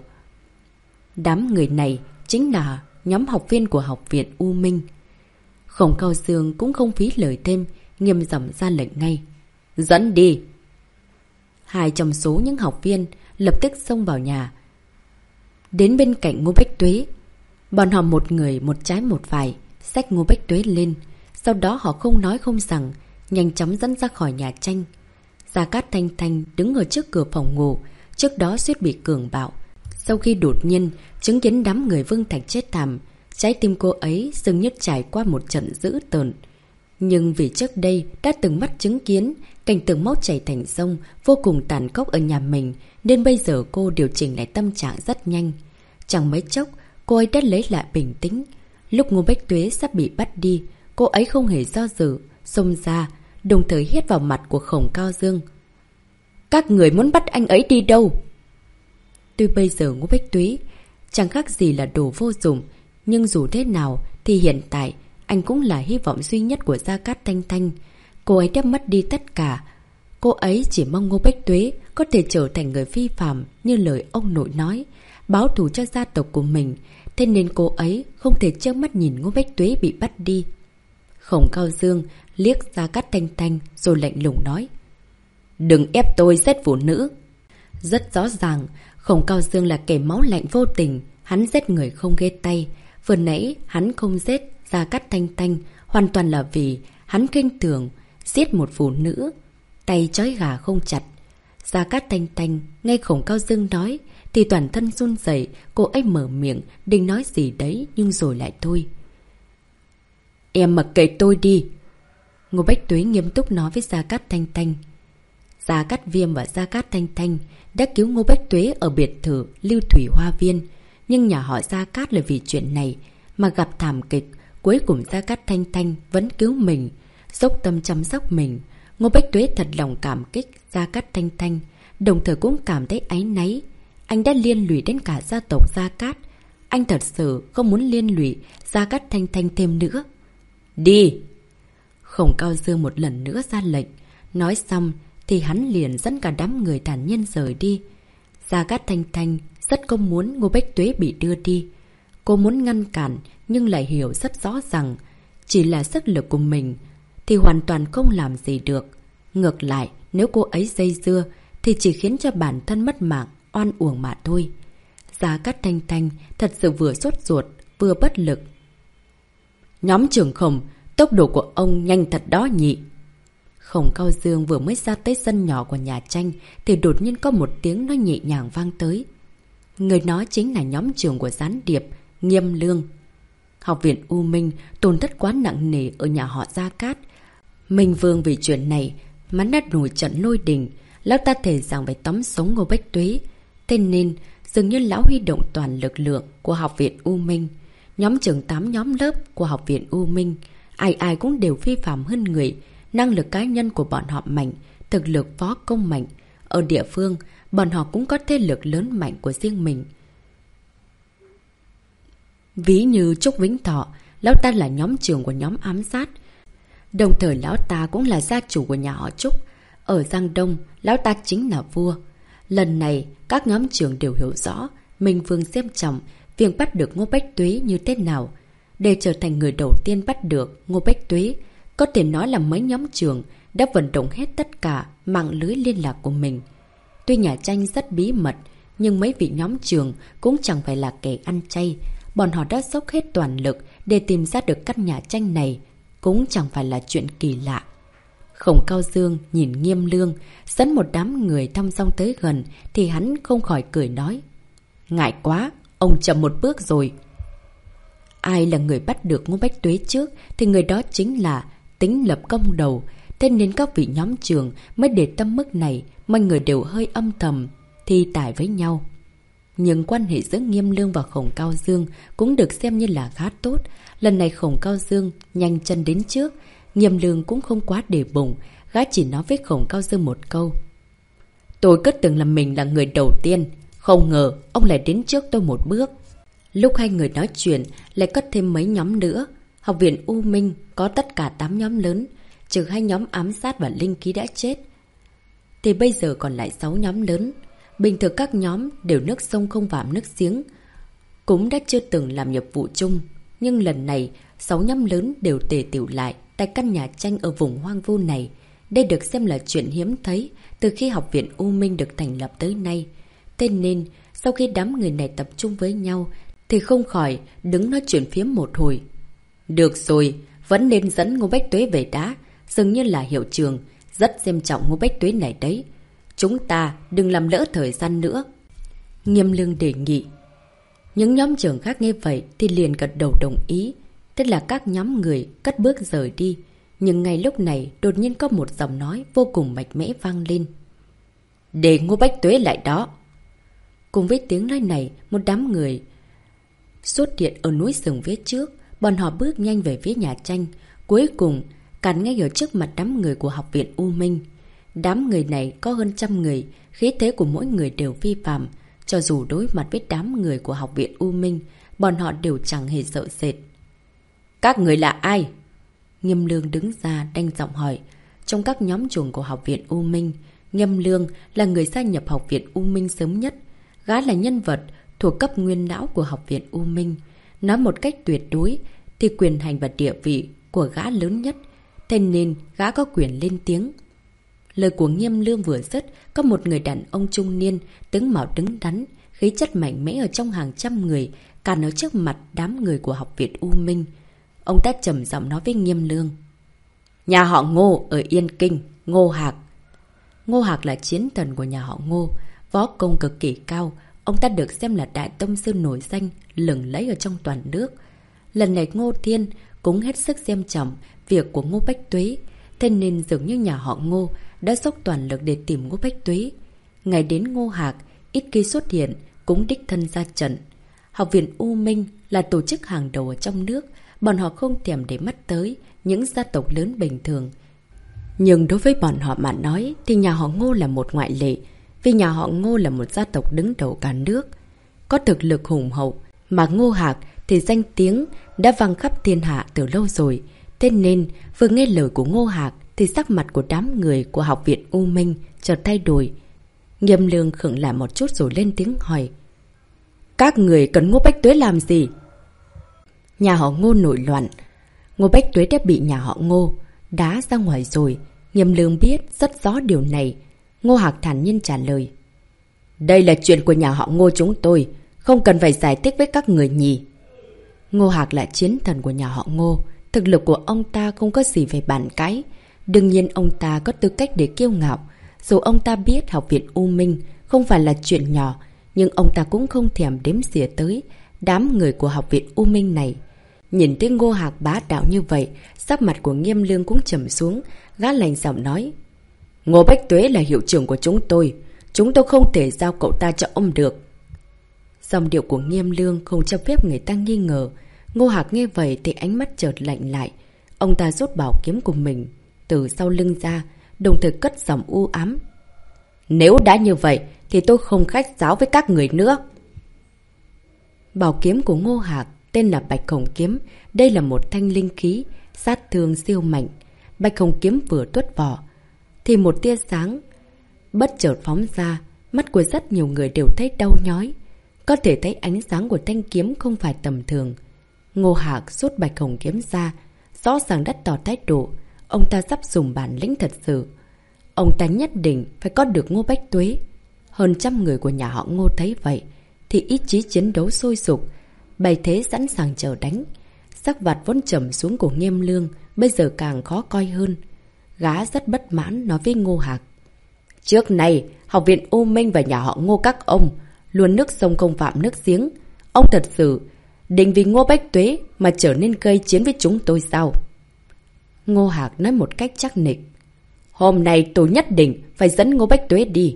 Đám người này chính là nhóm học viên của Học viện U Minh. Khổng Cao Dương cũng không phí lời thêm, nghiêm giọng ra lệnh ngay: Dẫn đi! Hai trong số những học viên lập tức xông vào nhà, đến bên cạnh Ngô Bách Tuế. Bọn họ một người một trái một phải, xách Ngô Bách Tuế lên. Sau đó họ không nói không rằng, nhanh chóng dẫn ra khỏi nhà tranh. Gia Cát Thanh Thanh đứng ở trước cửa phòng ngủ, trước đó suýt bị cường bạo. Sau khi đột nhiên chứng kiến đám người Vương Thạch chết thảm, trái tim cô ấy dường như trải qua một trận dữ tợn. Nhưng vì trước đây đã từng mắt chứng kiến cảnh tượng máu chảy thành sông vô cùng tàn khốc ở nhà mình, nên bây giờ cô điều chỉnh lại tâm trạng rất nhanh. Chẳng mấy chốc, cô ấy đã lấy lại bình tĩnh. Lúc Ngô Bách Tuế sắp bị bắt đi, cô ấy không hề do dự, xông ra, đồng thời hét vào mặt của Khổng Cao Dương: Các người muốn bắt anh ấy đi đâu? Tuy bây giờ Ngô Bách Tuế chẳng khác gì là đồ vô dụng, nhưng dù thế nào thì hiện tại anh cũng là hy vọng duy nhất của Gia Cát Thanh Thanh. Cô ấy đã mất đi tất cả. Cô ấy chỉ mong Ngô Bách Tuế có thể trở thành người phi phàm như lời ông nội nói, báo thù cho gia tộc của mình. Thế nên cô ấy không thể trơ mắt nhìn Ngô Bách Tuế bị bắt đi. Khổng Cao Dương liếc Gia Cát Thanh Thanh rồi lạnh lùng nói. Đừng ép tôi giết phụ nữ. Rất rõ ràng, Khổng Cao Dương là kẻ máu lạnh vô tình. Hắn giết người không ghê tay. Vừa nãy hắn không giết Gia Cát Thanh Thanh hoàn toàn là vì hắn kinh thường giết một phụ nữ. Tay trói gà không chặt. Gia Cát Thanh Thanh nghe Khổng Cao Dương nói thì toàn thân run rẩy. Cô ấy mở miệng định nói gì đấy nhưng rồi lại thôi. Em mặc kệ tôi đi. Ngô Bách Tuế nghiêm túc nói với Gia Cát Thanh Thanh. Gia Cát Viêm và Gia Cát Thanh Thanh đã cứu Ngô Bách Tuế ở biệt thự Lưu Thủy Hoa Viên. Nhưng nhà họ Gia Cát là vì chuyện này mà gặp thảm kịch. Cuối cùng Gia Cát Thanh Thanh vẫn cứu mình, dốc tâm chăm sóc mình. Ngô Bách Tuế thật lòng cảm kích Gia Cát Thanh Thanh, đồng thời cũng cảm thấy áy náy. Anh đã liên lụy đến cả gia tộc Gia Cát. Anh thật sự không muốn liên lụy Gia Cát Thanh Thanh thêm nữa. Đi! Khổng Cao Dương một lần nữa ra lệnh. Nói xong thì hắn liền dẫn cả đám người thản nhiên rời đi. Gia Cát Thanh Thanh rất không muốn Ngô Bách Tuế bị đưa đi. Cô muốn ngăn cản nhưng lại hiểu rất rõ rằng chỉ là sức lực của mình thì hoàn toàn không làm gì được. Ngược lại, nếu cô ấy dây dưa thì chỉ khiến cho bản thân mất mạng, oan uổng mà thôi. Gia Cát Thanh Thanh thật sự vừa sốt ruột, vừa bất lực. Nhóm trưởng Khổng, tốc độ của ông nhanh thật đó nhỉ. Khổng Cao Dương vừa mới ra tới sân nhỏ của nhà tranh thì đột nhiên có một tiếng nói nhẹ nhàng vang tới. Người nói chính là nhóm trưởng của gián điệp, Nghiêm Lương. Học viện U Minh tổn thất quá nặng nề ở nhà họ Gia Cát. Minh Vương vì chuyện này mà đã nổi trận lôi đình. Lão ta thề rằng phải tóm sống Ngô Bách Tuế. Thế nên dường như lão huy động toàn lực lượng của học viện U Minh. Nhóm trưởng tám nhóm lớp của học viện U Minh, ai ai cũng đều phi phạm hơn người. Năng lực cá nhân của bọn họ mạnh, thực lực võ công mạnh. Ở địa phương, bọn họ cũng có thế lực lớn mạnh của riêng mình. Ví như Trúc Vĩnh Thọ, lão ta là nhóm trưởng của nhóm ám sát. Đồng thời lão ta cũng là gia chủ của nhà họ Trúc. Ở Giang Đông, lão ta chính là vua. Lần này, các nhóm trưởng đều hiểu rõ Minh Vương xem trọng việc bắt được Ngô Bách Tuế như thế nào. Để trở thành người đầu tiên bắt được Ngô Bách Tuế, có thể nói là mấy nhóm trưởng đã vận động hết tất cả mạng lưới liên lạc của mình. Tuy nhà tranh rất bí mật, nhưng mấy vị nhóm trưởng cũng chẳng phải là kẻ ăn chay. Bọn họ đã dốc hết toàn lực để tìm ra được căn nhà tranh này, cũng chẳng phải là chuyện kỳ lạ. Khổng Cao Dương nhìn Nghiêm Lương, dẫn một đám người thong dong tới gần, thì hắn không khỏi cười nói. Ngại quá, ông chậm một bước rồi. Ai là người bắt được Ngô Bách Tuế trước, thì người đó chính là Tính Lập công đầu. Thế nên các vị nhóm trưởng mới để tâm mức này, mọi người đều hơi âm thầm, thi tài với nhau. Nhưng quan hệ giữa Nghiêm Lương và Khổng Cao Dương cũng được xem như là khá tốt. Lần này Khổng Cao Dương nhanh chân đến trước, Nghiêm Lương cũng không quá để bụng, gã chỉ nói với Khổng Cao Dương một câu. Tôi cứ tưởng là mình là người đầu tiên, không ngờ ông lại đến trước tôi một bước. Lúc hai người nói chuyện, lại có thêm mấy nhóm nữa. Học viện U Minh có tất cả tám nhóm lớn, trừ hai nhóm ám sát và linh khí đã chết. Thì bây giờ còn lại sáu nhóm lớn. Bình thường các nhóm đều nước sông không phạm nước giếng, cũng đã chưa từng làm nhiệm vụ chung. Nhưng lần này, sáu nhóm lớn đều tề tựu lại tại căn nhà tranh ở vùng hoang vu này. Đây được xem là chuyện hiếm thấy từ khi học viện U Minh được thành lập tới nay. Thế nên, sau khi đám người này tập trung với nhau, thì không khỏi đứng nói chuyện phiếm một hồi. Được rồi, vẫn nên dẫn Ngô Bách Tuế về đã. Dường như là hiệu trường rất xem trọng Ngô Bách Tuế này đấy. Chúng ta đừng làm lỡ thời gian nữa. Nghiêm Lương đề nghị. Những nhóm trưởng khác nghe vậy thì liền gật đầu đồng ý. Tức là các nhóm người cất bước rời đi. Nhưng ngay lúc này đột nhiên có một giọng nói vô cùng mạnh mẽ vang lên. Để Ngô Bách Tuế lại đó. Cùng với tiếng nói này, một đám người xuất hiện ở núi rừng phía trước. Bọn họ bước nhanh về phía nhà tranh. Cuối cùng cản ngay ở trước mặt đám người của học viện U Minh. Đám người này có hơn trăm người, khí thế của mỗi người đều vi phạm. Cho dù đối mặt với đám người của học viện U Minh, bọn họ đều chẳng hề sợ sệt. Các người là ai? Nghiêm Lương đứng ra đanh giọng hỏi. Trong các nhóm trưởng của học viện U Minh, Nghiêm Lương là người gia nhập học viện U Minh sớm nhất. Gã là nhân vật thuộc cấp nguyên lão của học viện U Minh. Nói một cách tuyệt đối thì quyền hành và địa vị của gã lớn nhất, thế nên gã có quyền lên tiếng. Lời của Nghiêm Lương vừa dứt, có một người đàn ông trung niên, tướng mạo đứng đắn, khí chất mạnh mẽ ở trong hàng trăm người, cản ở trước mặt đám người của Học viện U Minh. Ông ta trầm giọng nói với Nghiêm Lương. Nhà họ Ngô ở Yên Kinh, Ngô Hạc. Ngô Hạc là chiến thần của nhà họ Ngô, võ công cực kỳ cao. Ông ta được xem là đại tông sư nổi danh, lừng lẫy ở trong toàn nước. Lần này Ngô Thiên cũng hết sức xem trọng việc của Ngô Bách Tuế, thế nên dường như nhà họ Ngô đã dốc toàn lực để tìm Ngô Bách Tuế. Ngày đến Ngô Hạc, ít khi xuất hiện, cũng đích thân ra trận. Học viện U Minh là tổ chức hàng đầu ở trong nước, bọn họ không thèm để mắt tới những gia tộc lớn bình thường. Nhưng đối với bọn họ mà nói thì nhà họ Ngô là một ngoại lệ, vì nhà họ Ngô là một gia tộc đứng đầu cả nước, có thực lực hùng hậu, mà Ngô Hạc thì danh tiếng đã vang khắp thiên hạ từ lâu rồi. Thế nên vừa nghe lời của Ngô Hạc thì sắc mặt của đám người của Học viện U Minh chợt thay đổi. Nghiêm Lương khựng lại một chút rồi lên tiếng hỏi. Các người cần Ngô Bách Tuế làm gì? Nhà họ Ngô nổi loạn. Ngô Bách Tuế đã bị nhà họ Ngô đá ra ngoài rồi. Nghiêm Lương biết rất rõ điều này. Ngô Hạc thản nhiên trả lời. Đây là chuyện của nhà họ Ngô chúng tôi, không cần phải giải thích với các người nhỉ. Ngô Hạc là chiến thần của nhà họ Ngô, thực lực của ông ta không có gì về bàn cãi. Đương nhiên ông ta có tư cách để kiêu ngạo. Dù ông ta biết Học viện U Minh không phải là chuyện nhỏ, nhưng ông ta cũng không thèm đếm xỉa tới đám người của Học viện U Minh này. Nhìn thấy Ngô Hạc bá đạo như vậy, sắc mặt của Nghiêm Lương cũng trầm xuống. Gã lạnh giọng nói. Ngô Bách Tuế là hiệu trưởng của chúng tôi, chúng tôi không thể giao cậu ta cho ông được. Dòng điệu của Nghiêm Lương không cho phép người ta nghi ngờ. Ngô Hạc nghe vậy thì ánh mắt chợt lạnh lại. Ông ta rút bảo kiếm của mình từ sau lưng ra, đồng thời cất giọng u ám. Nếu đã như vậy thì tôi không khách sáo với các người nữa. Bảo kiếm của Ngô Hạc tên là Bạch Hồng Kiếm. Đây là một thanh linh khí, sát thương siêu mạnh. Bạch Hồng Kiếm vừa tuốt vỏ thì một tia sáng bất chợt phóng ra. Mắt của rất nhiều người đều thấy đau nhói. Có thể thấy ánh sáng của thanh kiếm không phải tầm thường. Ngô Hạc rút Bạch Hồng Kiếm ra, rõ ràng đã tỏ thái độ. Ông ta sắp dùng bản lĩnh thật sự. Ông ta nhất định phải có được Ngô Bách Tuế. Hơn trăm người của nhà họ Ngô thấy vậy thì ý chí chiến đấu sôi sục, bày thế sẵn sàng chờ đánh. Sắc vặt vốn trầm xuống của Nghiêm Lương bây giờ càng khó coi hơn. Gã rất bất mãn nói với Ngô Hạc. Trước này Học viện U Minh và nhà họ Ngô các ông luôn nước sông không phạm nước giếng. Ông thật sự định vì Ngô Bách Tuế mà trở nên gây chiến với chúng tôi sao? Ngô Hạc nói một cách chắc nịch. Hôm nay tôi nhất định phải dẫn Ngô Bách Tuế đi.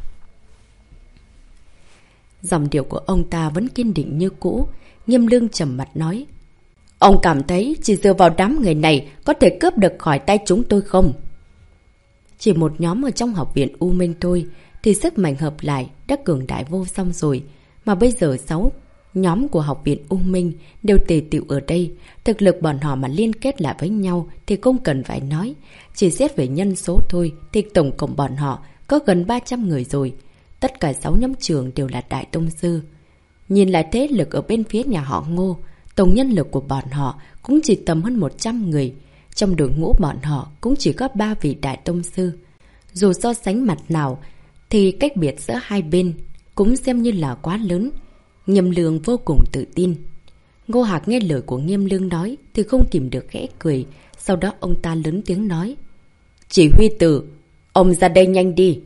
Dòng điệu của ông ta vẫn kiên định như cũ. Nghiêm Lương trầm mặt nói. Ông cảm thấy chỉ dựa vào đám người này có thể cướp được khỏi tay chúng tôi không? Chỉ một nhóm ở trong Học viện U Minh thôi thì sức mạnh hợp lại đã cường đại vô song rồi. Mà bây giờ sáu nhóm của Học viện U Minh đều tề tựu ở đây. Thực lực bọn họ mà liên kết lại với nhau thì không cần phải nói. Chỉ xét về nhân số thôi thì tổng cộng bọn họ có gần ba trăm người rồi. Tất cả sáu nhóm trường đều là đại tông sư. Nhìn lại thế lực ở bên phía nhà họ Ngô, tổng nhân lực của bọn họ cũng chỉ tầm hơn một trăm người. Trong đội ngũ bọn họ cũng chỉ có ba vị đại tông sư. Dù so sánh mặt nào thì cách biệt giữa hai bên cũng xem như là quá lớn. Nghiêm Lương vô cùng tự tin. Ngô Hạc nghe lời của Nghiêm Lương nói thì không tìm được khẽ cười. Sau đó ông ta lớn tiếng nói. Chỉ huy tử, ông ra đây nhanh đi.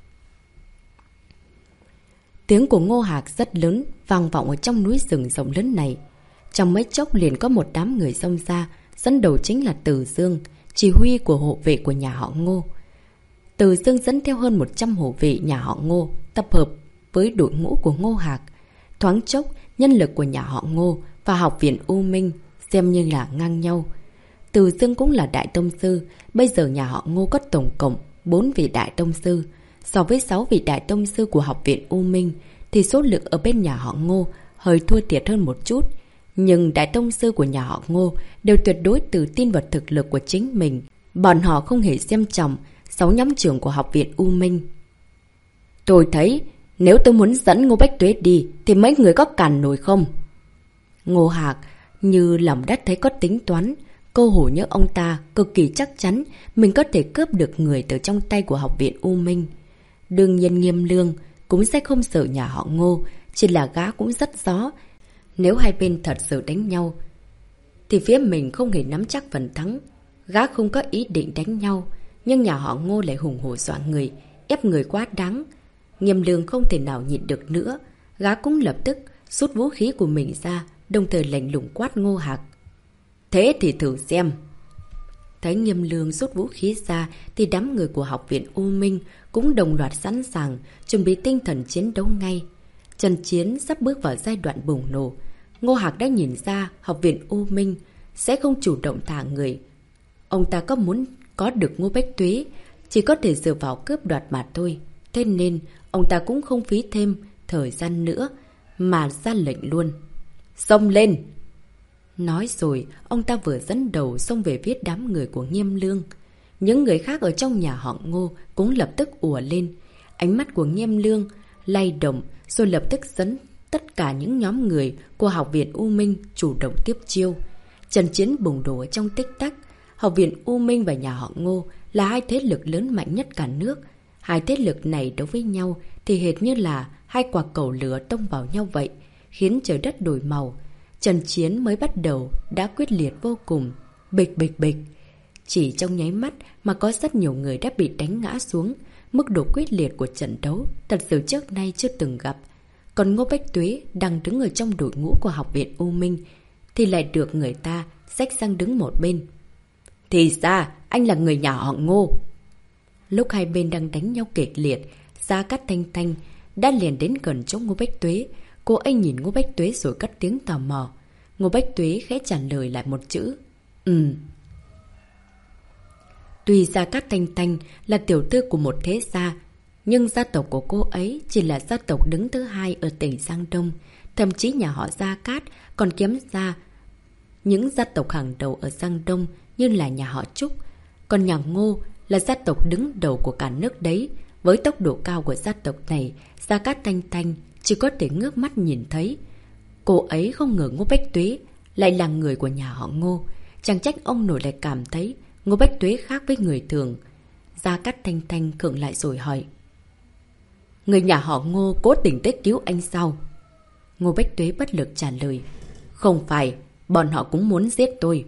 Tiếng của Ngô Hạc rất lớn, vang vọng ở trong núi rừng rộng lớn này. Trong mấy chốc liền có một đám người xông ra, dẫn đầu chính là Từ Dương, chỉ huy của hộ vệ của nhà họ Ngô. Từ Dương dẫn theo hơn một trăm hộ vệ nhà họ Ngô, tập hợp với đội ngũ của Ngô Hạc. Thoáng chốc, nhân lực của nhà họ Ngô và Học viện U Minh xem như là ngang nhau. Từ Dương cũng là đại tông sư, bây giờ nhà họ Ngô có tổng cộng bốn vị đại tông sư. So với sáu vị đại tông sư của Học viện U Minh thì số lượng ở bên nhà họ Ngô hơi thua thiệt hơn một chút. Nhưng đại tông sư của nhà họ Ngô đều tuyệt đối tự tin vào thực lực của chính mình. Bọn họ không hề xem trọng sáu nhóm trưởng của Học viện U Minh. Tôi thấy nếu tôi muốn dẫn Ngô Bách Tuế đi thì mấy người có cản nổi không? Ngô Hạc như lòng đất thấy có tính toán, Cô hổ nhớ ông ta cực kỳ chắc chắn mình có thể cướp được người từ trong tay của học viện U Minh. Đương nhiên Nghiêm Lương cũng sẽ không sợ nhà họ Ngô, chỉ là gã cũng rất rõ. Nếu hai bên thật sự đánh nhau, thì phía mình không hề nắm chắc phần thắng. Gã không có ý định đánh nhau, nhưng nhà họ Ngô lại hùng hổ dọa người, ép người quá đáng. Nghiêm Lương không thể nào nhịn được nữa, gã cũng lập tức rút vũ khí của mình ra, đồng thời lạnh lùng quát Ngô Hạc. Thế thì thử xem. Thấy Nghiêm Lương rút vũ khí ra thì đám người của học viện U Minh cũng đồng loạt sẵn sàng, chuẩn bị tinh thần chiến đấu ngay. Trận chiến sắp bước vào giai đoạn bùng nổ. Ngô Hạc đã nhìn ra học viện U Minh sẽ không chủ động thả người. Ông ta có muốn có được Ngô Bách Tuế, chỉ có thể dựa vào cướp đoạt mà thôi. Thế nên ông ta cũng không phí thêm thời gian nữa mà ra lệnh luôn. Xông lên! Nói rồi, ông ta vừa dẫn đầu xông về phía đám người của Nghiêm Lương. Những người khác ở trong nhà họ Ngô cũng lập tức ùa lên. Ánh mắt của Nghiêm Lương lay động rồi lập tức dẫn tất cả những nhóm người của học viện U Minh chủ động tiếp chiêu. Trận chiến bùng nổ trong tích tắc. Học viện U Minh và nhà họ Ngô là hai thế lực lớn mạnh nhất cả nước. Hai thế lực này đấu với nhau thì hệt như là hai quả cầu lửa tông vào nhau vậy, khiến trời đất đổi màu. Trận chiến mới bắt đầu đã quyết liệt vô cùng. Bịch bịch bịch. Chỉ trong nháy mắt mà có rất nhiều người đã bị đánh ngã xuống. Mức độ quyết liệt của trận đấu thật sự trước nay chưa từng gặp. Còn Ngô Bách Tuế đang đứng ở trong đội ngũ của học viện U Minh thì lại được người ta xách sang đứng một bên. Thì ra anh là người nhà họ Ngô. Lúc hai bên đang đánh nhau kịch liệt, Gia Cát Thanh Thanh đã liền đến gần chỗ Ngô Bách Tuế. Cô ấy nhìn Ngô Bách Tuế rồi cất tiếng tò mò. Ngô Bách Tuế khẽ trả lời lại một chữ. Ừm. Tuy Gia Cát Thanh Thanh là tiểu thư của một thế gia, nhưng gia tộc của cô ấy chỉ là gia tộc đứng thứ hai ở tỉnh Giang Đông. Thậm chí nhà họ Gia Cát còn kém ra những gia tộc hàng đầu ở Giang Đông như là nhà họ Trúc. Còn nhà Ngô là gia tộc đứng đầu của cả nước đấy. Với tốc độ cao của gia tộc này, Gia Cát Thanh Thanh chỉ có thể ngước mắt nhìn thấy. Cô ấy không ngờ Ngô Bách Tuế lại là người của nhà họ Ngô. Chẳng trách ông nội lại cảm thấy Ngô Bách Tuế khác với người thường. Gia Cát Thanh Thanh khựng lại rồi hỏi. Người nhà họ Ngô cố tình tới cứu anh sao? Ngô Bách Tuế bất lực trả lời. Không phải, bọn họ cũng muốn giết tôi.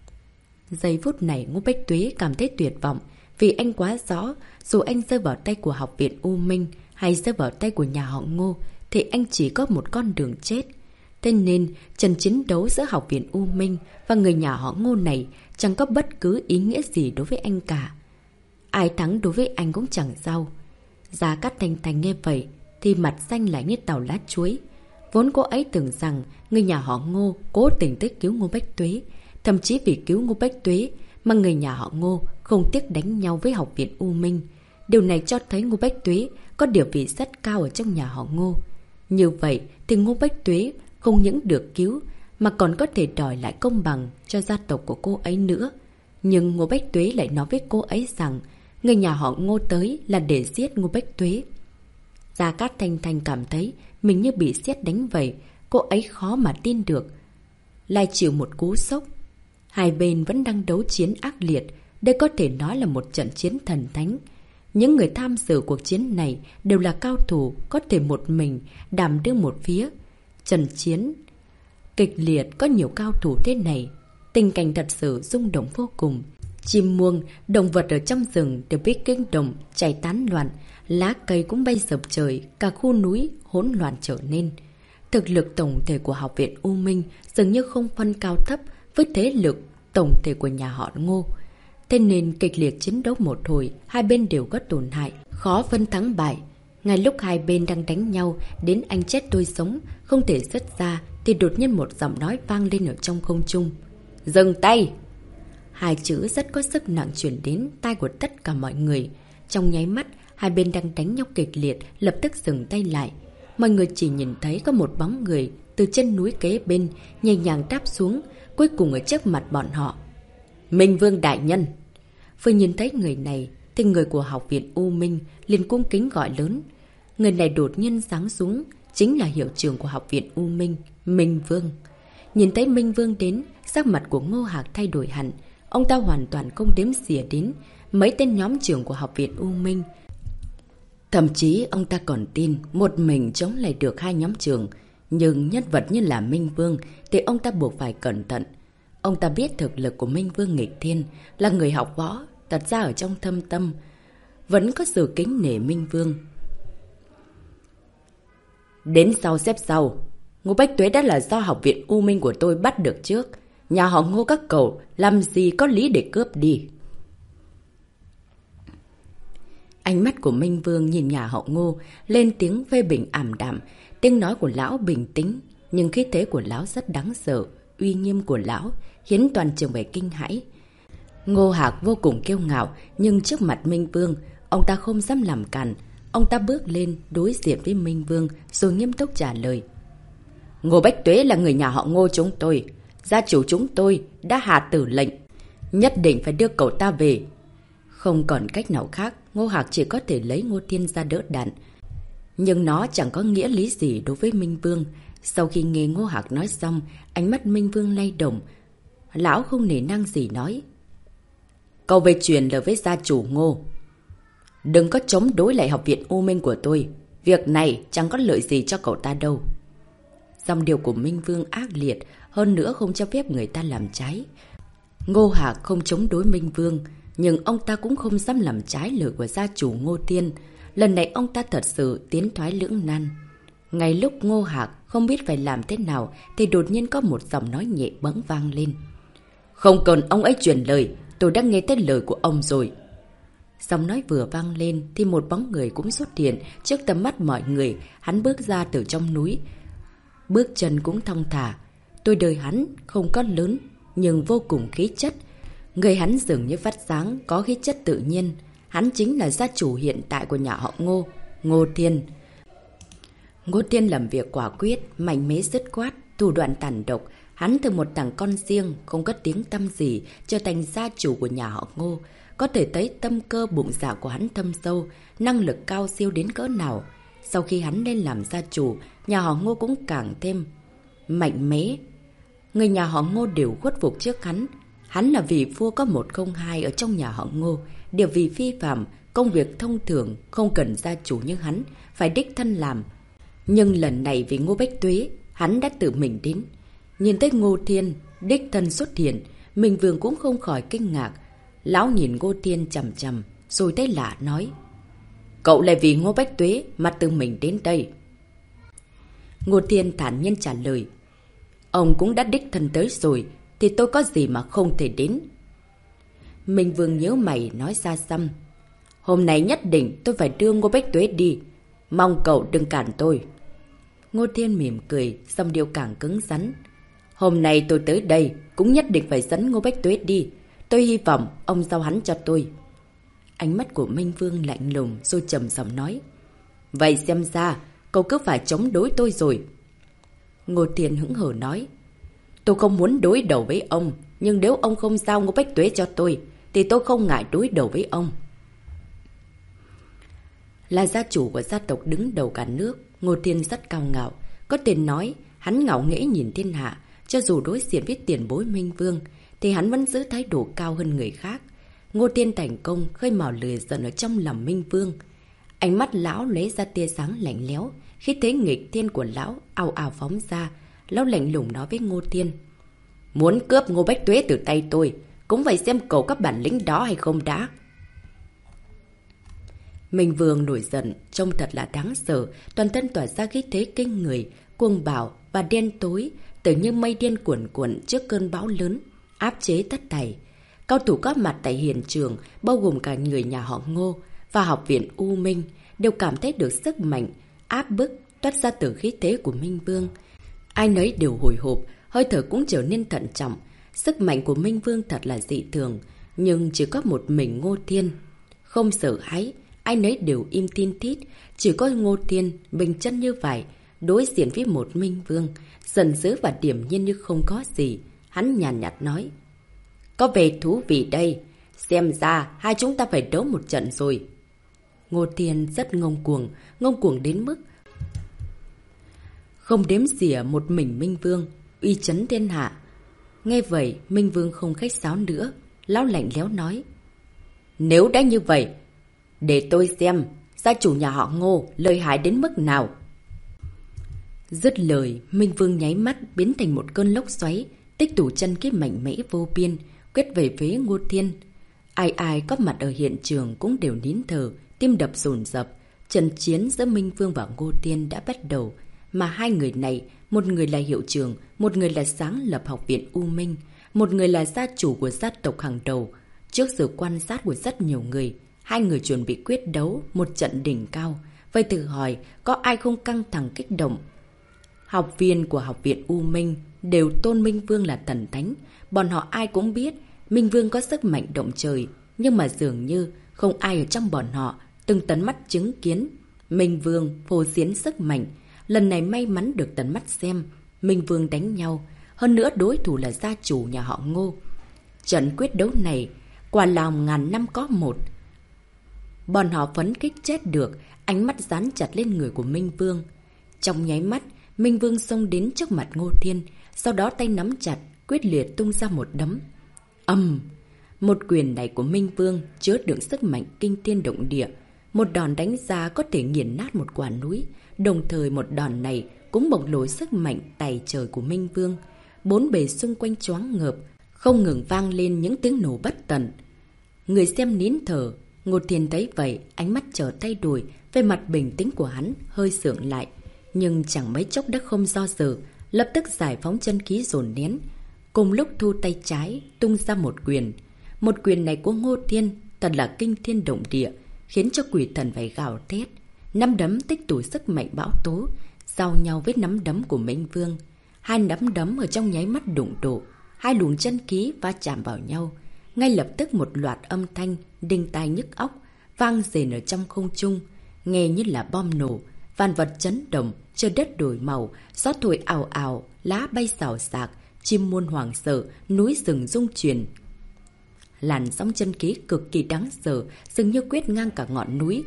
Giây phút này Ngô Bách Tuế cảm thấy tuyệt vọng, vì anh quá rõ, dù anh rơi vào tay của học viện U Minh hay rơi vào tay của nhà họ Ngô, thì anh chỉ có một con đường chết. Thế nên, trận chiến đấu giữa học viện U Minh và người nhà họ Ngô này chẳng có bất cứ ý nghĩa gì đối với anh cả. Ai thắng đối với anh cũng chẳng sao. Gia Cát Thanh Thanh nghe vậy thì mặt xanh lại như tàu lá chuối. Vốn cô ấy tưởng rằng người nhà họ Ngô cố tình tới cứu Ngô Bách Tuế. Thậm chí vì cứu Ngô Bách Tuế mà người nhà họ Ngô không tiếc đánh nhau với học viện U Minh. Điều này cho thấy Ngô Bách Tuế có địa vị rất cao ở trong nhà họ Ngô. Như vậy thì Ngô Bách Tuế không những được cứu mà còn có thể đòi lại công bằng cho gia tộc của cô ấy nữa. Nhưng Ngô Bách Tuế lại nói với cô ấy rằng người nhà họ Ngô tới là để giết Ngô Bách Tuế. Gia Cát Thanh Thanh cảm thấy mình như bị sét đánh vậy. Cô ấy khó mà tin được, lại chịu một cú sốc. Hai bên vẫn đang đấu chiến ác liệt. Đây có thể nói là một trận chiến thần thánh. Những người tham dự cuộc chiến này đều là cao thủ, có thể một mình đảm đương một phía. Trận chiến kịch liệt có nhiều cao thủ thế này, tình cảnh thật sự rung động vô cùng. Chim muông, động vật ở trong rừng đều biết kinh động, chạy tán loạn. Lá cây cũng bay sập trời, cả khu núi hỗn loạn trở nên. Thực lực tổng thể của học viện U Minh dường như không phân cao thấp với thế lực tổng thể của nhà họ Ngô. Thế nên kịch liệt chiến đấu một hồi, hai bên đều có tổn hại, khó phân thắng bại. Ngay lúc hai bên đang đánh nhau đến anh chết tôi sống, không thể dứt ra, thì đột nhiên một giọng nói vang lên ở trong không trung. Dừng tay! Hai chữ rất có sức nặng chuyển đến tai của tất cả mọi người. Trong nháy mắt, hai bên đang đánh nhau kịch liệt lập tức dừng tay lại. Mọi người chỉ nhìn thấy có một bóng người từ chân núi kế bên nhẹ nhàng đáp xuống, cuối cùng ở trước mặt bọn họ. Minh Vương đại nhân! Vừa nhìn thấy người này thì người của học viện U Minh liền cung kính gọi lớn. Người này đột nhiên giáng xuống chính là hiệu trưởng của học viện U Minh, Minh Vương. Nhìn thấy Minh Vương đến, sắc mặt của Ngô Hạc thay đổi hẳn. Ông ta hoàn toàn không đếm xỉa đến mấy tên nhóm trưởng của học viện U Minh. Thậm chí ông ta còn tin một mình chống lại được hai nhóm trưởng. Nhưng nhân vật như là Minh Vương thì ông ta buộc phải cẩn thận. Ông ta biết thực lực của Minh Vương nghịch thiên, là người học võ, thật ra ở trong thâm tâm vẫn có sự kính nể Minh Vương. Đến sau xếp sau, Ngô Bách Tuế đã là do học viện U Minh của tôi bắt được trước. Nhà họ Ngô các cậu làm gì có lý để cướp đi. Ánh mắt của Minh Vương nhìn nhà họ Ngô, lên tiếng phê bình ảm đạm. Tiếng nói của lão bình tĩnh, nhưng khí thế của lão rất đáng sợ. Uy nghiêm của lão khiến toàn trường phải kinh hãi. Ngô Hạc vô cùng kiêu ngạo, nhưng trước mặt Minh Vương, ông ta không dám làm cản. Ông ta bước lên đối diện với Minh Vương rồi nghiêm túc trả lời. Ngô Bách Tuế là người nhà họ Ngô chúng tôi. Gia chủ chúng tôi đã hạ tử lệnh, nhất định phải đưa cậu ta về. Không còn cách nào khác, Ngô Hạc chỉ có thể lấy Ngô Thiên ra đỡ đạn. Nhưng nó chẳng có nghĩa lý gì đối với Minh Vương. Sau khi nghe Ngô Hạc nói xong, ánh mắt Minh Vương lay động. Lão không nể năng gì nói. Cậu về truyền lời với gia chủ Ngô. Đừng có chống đối lại học viện U Minh của tôi. Việc này chẳng có lợi gì cho cậu ta đâu. Dòng điều của Minh Vương ác liệt, hơn nữa không cho phép người ta làm trái. Ngô Hạc không chống đối Minh Vương, nhưng ông ta cũng không dám làm trái lời của gia chủ Ngô Thiên. Lần này ông ta thật sự tiến thoái lưỡng nan. Ngay lúc Ngô Hạc không biết phải làm thế nào thì đột nhiên có một giọng nói nhẹ bẫng vang lên. Không cần ông ấy truyền lời, tôi đã nghe tới lời của ông rồi. Giọng nói vừa vang lên thì một bóng người cũng xuất hiện trước tầm mắt mọi người. Hắn bước ra từ trong núi. Bước chân cũng thong thả. Tôi đời hắn không có lớn nhưng vô cùng khí chất. Người hắn dường như phát sáng, có khí chất tự nhiên. Hắn chính là gia chủ hiện tại của nhà họ Ngô, Ngô Thiên. Ngô Thiên làm việc quả quyết, mạnh mẽ dứt khoát, thủ đoạn tàn độc. Hắn từ một thằng con riêng, không có tiếng tăm gì, trở thành gia chủ của nhà họ Ngô. Có thể thấy tâm cơ bụng dạ của hắn thâm sâu, năng lực cao siêu đến cỡ nào. Sau khi hắn lên làm gia chủ, nhà họ Ngô cũng càng thêm mạnh mẽ. Người nhà họ Ngô đều khuất phục trước hắn. Hắn là vị vua có một không hai ở trong nhà họ Ngô. Địa vị phi phạm, công việc thông thường, không cần gia chủ như hắn, phải đích thân làm. Nhưng lần này vì Ngô Bách Tuế, hắn đã tự mình đến. Nhìn thấy Ngô Thiên, đích thân xuất hiện, Minh Vương cũng không khỏi kinh ngạc. Lão nhìn Ngô Thiên chằm chằm, rồi thấy lạ nói. Cậu lại vì Ngô Bách Tuế mà tự mình đến đây. Ngô Thiên thản nhiên trả lời. Ông cũng đã đích thân tới rồi, thì tôi có gì mà không thể đến. Minh Vương nhớ mày nói xa xăm. Hôm nay nhất định tôi phải đưa Ngô Bách Tuế đi. Mong cậu đừng cản tôi. Ngô Thiên mỉm cười, giọng điệu càng cứng rắn. Hôm nay tôi tới đây cũng nhất định phải dẫn Ngô Bách Tuế đi. Tôi hy vọng ông giao hắn cho tôi. Ánh mắt của Minh Vương lạnh lùng rồi trầm giọng nói. Vậy xem ra cậu cứ phải chống đối tôi rồi. Ngô Thiên hững hờ nói. Tôi không muốn đối đầu với ông, nhưng nếu ông không giao Ngô Bách Tuế cho tôi thì tôi không ngại đối đầu với ông. Là gia chủ của gia tộc đứng đầu cả nước, Ngô Thiên rất cao ngạo. Có thể nói hắn ngạo nghễ nhìn thiên hạ. Cho dù đối diện với tiền bối Minh Vương thì hắn vẫn giữ thái độ cao hơn người khác. Ngô Thiên thành công khơi mào lửa giận ở trong lòng Minh Vương. Ánh mắt lão lấy ra tia sáng lạnh lẽo. Khi thế nghịch thiên của lão ào ào phóng ra, lão lạnh lùng nói với Ngô Thiên. Muốn cướp Ngô Bách Tuế từ tay tôi, cũng phải xem cậu có bản lĩnh đó hay không đã. Minh Vương nổi giận, trông thật là đáng sợ, toàn thân tỏa ra khí thế kinh người, cuồng bạo và đen tối, tự như mây đen cuộn cuộn trước cơn bão lớn, áp chế tất thảy. Cao thủ có mặt tại hiện trường, bao gồm cả người nhà họ Ngô và học viện U Minh, đều cảm thấy được sức mạnh, áp bức toát ra từ khí thế của Minh Vương. Ai nấy đều hồi hộp, hơi thở cũng trở nên thận trọng. Sức mạnh của Minh Vương thật là dị thường, nhưng chỉ có một mình Ngô Thiên không sợ hãi, ai nấy đều im tin thít. Chỉ có Ngô Thiên bình chân như vậy, đối diện với một Minh Vương, giận dữ và điềm nhiên như không có gì. Hắn nhàn nhạt nói. Có vẻ thú vị đây, xem ra hai chúng ta phải đấu một trận rồi. Ngô Thiên rất ngông cuồng, ngông cuồng đến mức không đếm xỉa một mình Minh Vương. uy chấn thiên hạ. Nghe vậy, Minh Vương không khách sáo nữa. Lão lạnh lẽo nói. Nếu đã như vậy, để tôi xem gia chủ nhà họ Ngô lợi hại đến mức nào. Dứt lời, Minh Vương nháy mắt biến thành một cơn lốc xoáy, tích tụ chân khí mạnh mẽ vô biên, quét về phía Ngô Thiên. Ai ai có mặt ở hiện trường cũng đều nín thở, tim đập dồn dập. Trận chiến giữa Minh Vương và Ngô Thiên đã bắt đầu, mà hai người này, một người là hiệu trưởng, một người là sáng lập học viện U Minh, một người là gia chủ của gia tộc hàng đầu. Trước sự quan sát của rất nhiều người, hai người chuẩn bị quyết đấu một trận đỉnh cao. Vậy tự hỏi, có ai không căng thẳng kích động? Học viên của học viện U Minh đều tôn Minh Vương là thần thánh. Bọn họ ai cũng biết Minh Vương có sức mạnh động trời, nhưng mà dường như không ai ở trong bọn họ từng tận mắt chứng kiến Minh Vương phô diễn sức mạnh. Lần này may mắn được tận mắt xem Minh Vương đánh nhau, hơn nữa đối thủ là gia chủ nhà họ Ngô. Trận quyết đấu này quả là ngàn năm có một. Bọn họ phấn khích chết được, ánh mắt dán chặt lên người của Minh Vương. Trong nháy mắt, Minh Vương xông đến trước mặt Ngô Thiên, sau đó tay nắm chặt, quyết liệt tung ra một đấm. Ầm! Một quyền này của Minh Vương chứa đựng sức mạnh kinh thiên động địa. Một đòn đánh ra có thể nghiền nát một quả núi. Đồng thời một đòn này cũng bộc lộ sức mạnh tài trời của Minh Vương. Bốn bề xung quanh choáng ngợp, không ngừng vang lên những tiếng nổ bất tận. Người xem nín thở. Ngô Thiên thấy vậy, ánh mắt trở thay đổi, về mặt bình tĩnh của hắn hơi sượng lại. Nhưng chẳng mấy chốc đã không do dự, lập tức giải phóng chân khí dồn nén. Cùng lúc thu tay trái, tung ra một quyền. Một quyền này của Ngô Thiên thật là kinh thiên động địa, khiến cho quỷ thần phải gào thét. Nắm đấm tích tụ sức mạnh bão tố, giao nhau với nắm đấm của Minh Vương. Hai nắm đấm ở trong nháy mắt đụng độ, hai luồng chân khí va chạm vào nhau. Ngay lập tức một loạt âm thanh đinh tai nhức óc vang rền ở trong không trung, nghe như là bom nổ, vạn vật chấn động, trời đất đổi màu, gió thổi ào ào, lá bay xào xạc, chim muôn hoảng sợ, núi rừng rung chuyển. Làn sóng chân khí cực kỳ đáng sợ, dường như quét ngang cả ngọn núi.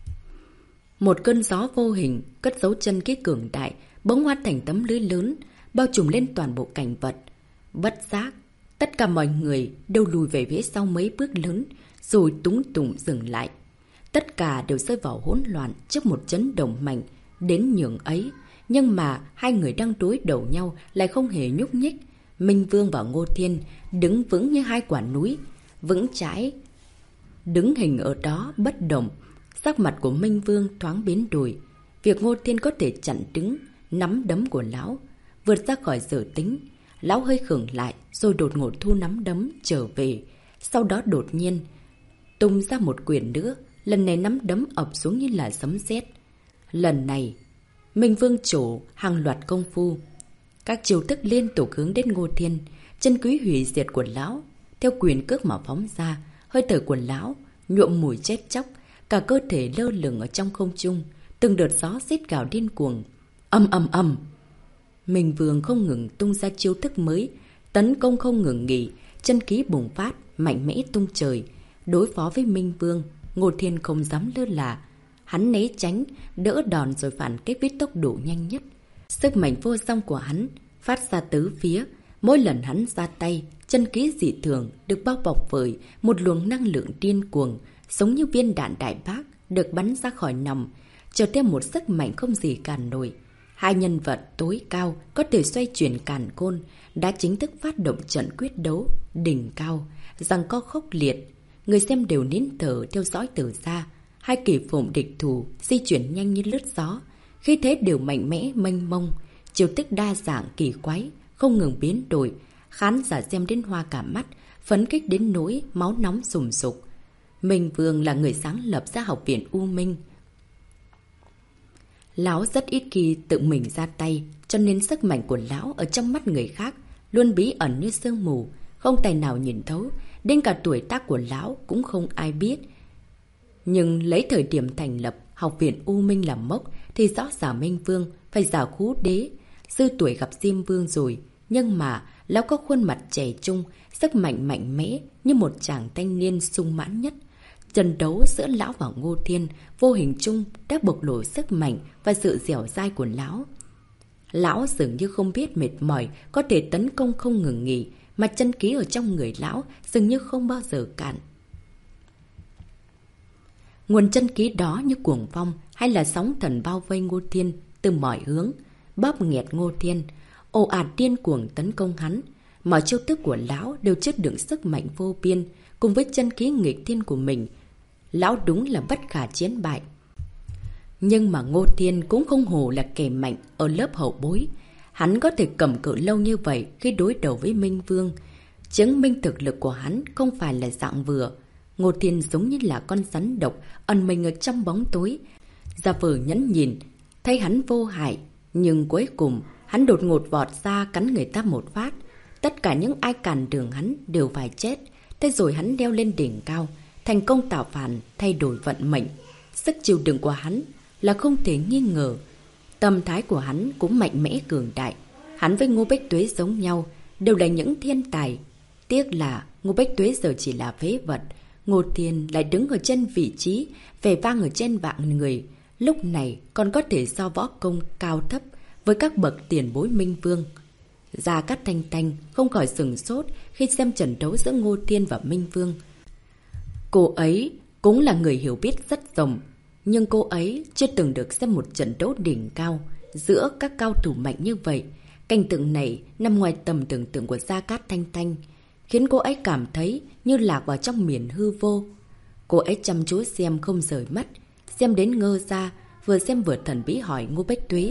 Một cơn gió vô hình cất giấu chân khí cường đại, bỗng hóa thành tấm lưới lớn, bao trùm lên toàn bộ cảnh vật. Bất giác, tất cả mọi người đều lùi về phía sau mấy bước lớn, rồi túng tùng dừng lại. Tất cả đều rơi vào hỗn loạn trước một chấn động mạnh đến nhường ấy. Nhưng mà hai người đang đối đầu nhau lại không hề nhúc nhích. Minh Vương và Ngô Thiên đứng vững như hai quả núi, vững chãi đứng hình ở đó bất động. Sắc mặt của Minh Vương thoáng biến đổi. Việc Ngô Thiên có thể chặn đứng nắm đấm của lão vượt ra khỏi dự tính. Lão hơi khựng lại rồi đột ngột thu nắm đấm trở về. Sau đó đột nhiên tung ra một quyền nữa. Lần này nắm đấm ập xuống như là sấm sét. Lần này Minh Vương trổ hàng loạt công phu, các chiêu thức liên tục hướng đến Ngô Thiên. Chân quý hủy diệt của lão theo quyền cước mà phóng ra, hơi thở của lão nhuộm mùi chết chóc, cả cơ thể lơ lửng ở trong không trung, từng đợt gió rít gào điên cuồng. Ầm ầm ầm. Minh Vương không ngừng tung ra chiêu thức mới, tấn công không ngừng nghỉ, chân khí bùng phát mạnh mẽ tung trời. Đối phó với Minh Vương, Ngô Thiên không dám lơ là. Hắn né tránh, đỡ đòn rồi phản kích với tốc độ nhanh nhất. Sức mạnh vô song của hắn phát ra tứ phía. Mỗi lần hắn ra tay, chân khí dị thường được bao bọc bởi một luồng năng lượng điên cuồng, giống như viên đạn đại bác được bắn ra khỏi nòng, trở thêm một sức mạnh không gì cản nổi. Hai nhân vật tối cao có thể xoay chuyển càn khôn đã chính thức phát động trận quyết đấu đỉnh cao, giằng co khốc liệt. Người xem đều nín thở theo dõi từ xa. Hai kỳ phụng địch thủ di chuyển nhanh như lướt gió, khí thế đều mạnh mẽ mênh mông, chiêu thức đa dạng kỳ quái không ngừng biến đổi. Khán giả xem đến hoa cả mắt, phấn khích đến nỗi máu nóng sùng sục. Minh Vương là người sáng lập ra học viện U Minh. Lão rất ít khi tự mình ra tay, cho nên sức mạnh của lão ở trong mắt người khác luôn bí ẩn như sương mù, không tài nào nhìn thấu. Đến cả tuổi tác của lão cũng không ai biết. Nhưng lấy thời điểm thành lập học viện U Minh làm mốc thì rõ ràng Minh Vương phải giả khú đế, sư tuổi gặp Diêm Vương rồi. Nhưng mà lão có khuôn mặt trẻ trung, sức mạnh mạnh mẽ như một chàng thanh niên sung mãn nhất. Trận đấu giữa lão và Ngô Thiên vô hình chung đã bộc lộ sức mạnh và sự dẻo dai của lão. Lão dường như không biết mệt mỏi, có thể tấn công không ngừng nghỉ, mà chân khí ở trong người lão dường như không bao giờ cạn. Nguồn chân khí đó như cuồng phong hay là sóng thần bao vây Ngô Thiên từ mọi hướng, bóp nghẹt Ngô Thiên, ồ ạt điên cuồng tấn công hắn. Mọi chiêu thức của lão đều chứa đựng sức mạnh vô biên, cùng với chân khí nghịch thiên của mình. Lão đúng là bất khả chiến bại. Nhưng mà Ngô Thiên cũng không hổ là kẻ mạnh ở lớp hậu bối. Hắn có thể cầm cự lâu như vậy khi đối đầu với Minh Vương, chứng minh thực lực của hắn không phải là dạng vừa. Ngô Thiên giống như là con rắn độc ẩn mình ở trong bóng tối. Giả vờ nhẫn nhìn, thấy hắn vô hại, nhưng cuối cùng hắn đột ngột vọt ra cắn người ta một phát. Tất cả những ai cản đường hắn đều phải chết. Thế rồi hắn leo lên đỉnh cao, thành công tạo phản, thay đổi vận mệnh. Sức chịu đựng của hắn là không thể nghi ngờ. Tâm thái của hắn cũng mạnh mẽ cường đại. Hắn với Ngô Bách Tuế giống nhau, đều là những thiên tài. Tiếc là Ngô Bách Tuế giờ chỉ là phế vật. Ngô Thiên lại đứng ở trên vị trí, vẻ vang ở trên vạn người. Lúc này còn có thể so võ công cao thấp với các bậc tiền bối Minh Vương. Gia Cát Thanh Thanh không khỏi sửng sốt khi xem trận đấu giữa Ngô Thiên và Minh Vương. Cô ấy cũng là người hiểu biết rất rộng, nhưng cô ấy chưa từng được xem một trận đấu đỉnh cao giữa các cao thủ mạnh như vậy. Cảnh tượng này nằm ngoài tầm tưởng tượng của Gia Cát Thanh Thanh, khiến cô ấy cảm thấy như lạc vào trong miền hư vô. Cô ấy chăm chú xem không rời mắt, xem đến ngơ ra, vừa xem vừa thần bí hỏi Ngô Bách Tuế.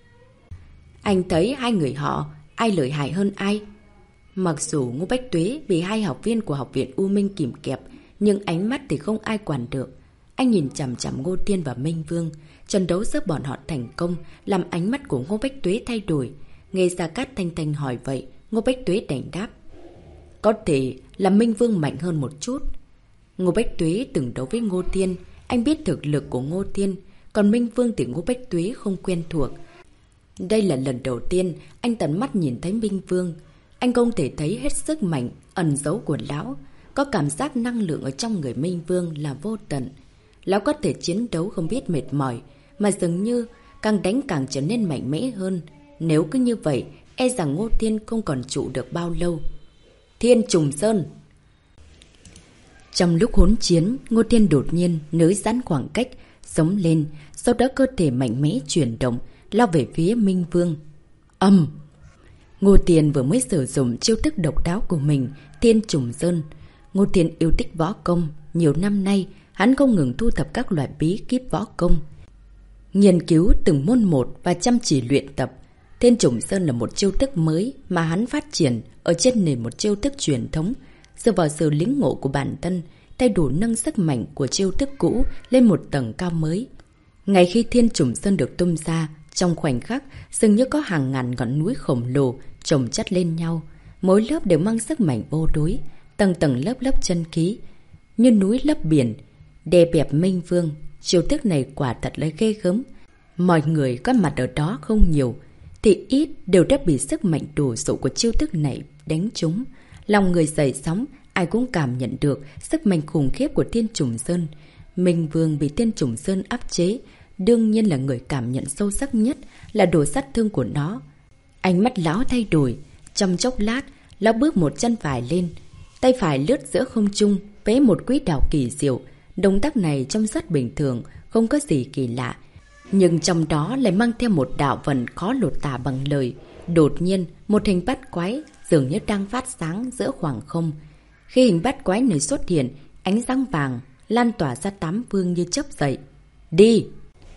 Anh thấy hai người họ, ai lợi hại hơn ai? Mặc dù Ngô Bách Tuế bị hai học viên của học viện U Minh kìm kẹp, nhưng ánh mắt thì không ai quản được. Anh nhìn chằm chằm Ngô Thiên và Minh Vương. Trận đấu giữa bọn họ thành công, làm ánh mắt của Ngô Bách Tuế thay đổi. Nghe Gia Cát Thanh Thanh hỏi vậy, Ngô Bách Tuế đành đáp. Có thể là Minh Vương mạnh hơn một chút. Ngô Bách Tuế từng đấu với Ngô Thiên, anh biết thực lực của Ngô Thiên, còn Minh Vương thì Ngô Bách Tuế không quen thuộc. Đây là lần đầu tiên anh tận mắt nhìn thấy Minh Vương. Anh không thể thấy hết sức mạnh ẩn giấu của lão. Có cảm giác năng lượng ở trong người Minh Vương là vô tận. Lão có thể chiến đấu không biết mệt mỏi, mà dường như càng đánh càng trở nên mạnh mẽ hơn. Nếu cứ như vậy, e rằng Ngô Thiên không còn trụ được bao lâu. Thiên Trùng Sơn. Trong lúc hỗn chiến, Ngô Thiên đột nhiên nới giãn khoảng cách, sống lên, sau đó cơ thể mạnh mẽ chuyển động, lao về phía Minh Vương. Âm! Ngô Thiên vừa mới sử dụng chiêu thức độc đáo của mình, Thiên Trùng Sơn. Ngô Thiên yêu thích võ công, nhiều năm nay hắn không ngừng thu thập các loại bí kíp võ công, nghiên cứu từng môn một và chăm chỉ luyện tập. Thiên Trùng Sơn là một chiêu thức mới mà hắn phát triển ở trên nền một chiêu thức truyền thống, dựa vào sự lĩnh ngộ của bản thân, thay đổi nâng sức mạnh của chiêu thức cũ lên một tầng cao mới. Ngay khi Thiên Trùng Sơn được tung ra, trong khoảnh khắc dường như có hàng ngàn ngọn núi khổng lồ chồng chất lên nhau, mỗi lớp đều mang sức mạnh vô đối, tầng tầng lớp lớp chân khí như núi lấp biển, đè bẹp Minh Vương. Chiêu thức này quả thật là ghê gớm. Mọi người có mặt ở đó không nhiều thì ít đều đã bị sức mạnh đủ dụ của chiêu thức này đánh trúng. Lòng người dậy sóng, ai cũng cảm nhận được sức mạnh khủng khiếp của Thiên Trùng Sơn. Minh Vương bị Thiên Trùng Sơn áp chế, đương nhiên là người cảm nhận sâu sắc nhất là độ sát thương của nó. Ánh mắt lão thay đổi, trong chốc lát, lão bước một chân phải lên, tay phải lướt giữa không trung, vẽ một quỹ đạo kỳ diệu. Động tác này trông rất bình thường, không có gì kỳ lạ, nhưng trong đó lại mang theo một đạo vận khó lột tả bằng lời. Đột nhiên, một hình bát quái dường như đang phát sáng giữa khoảng không. Khi hình bát quái này xuất hiện, ánh sáng vàng lan tỏa ra tám phương như chớp dậy. Đi!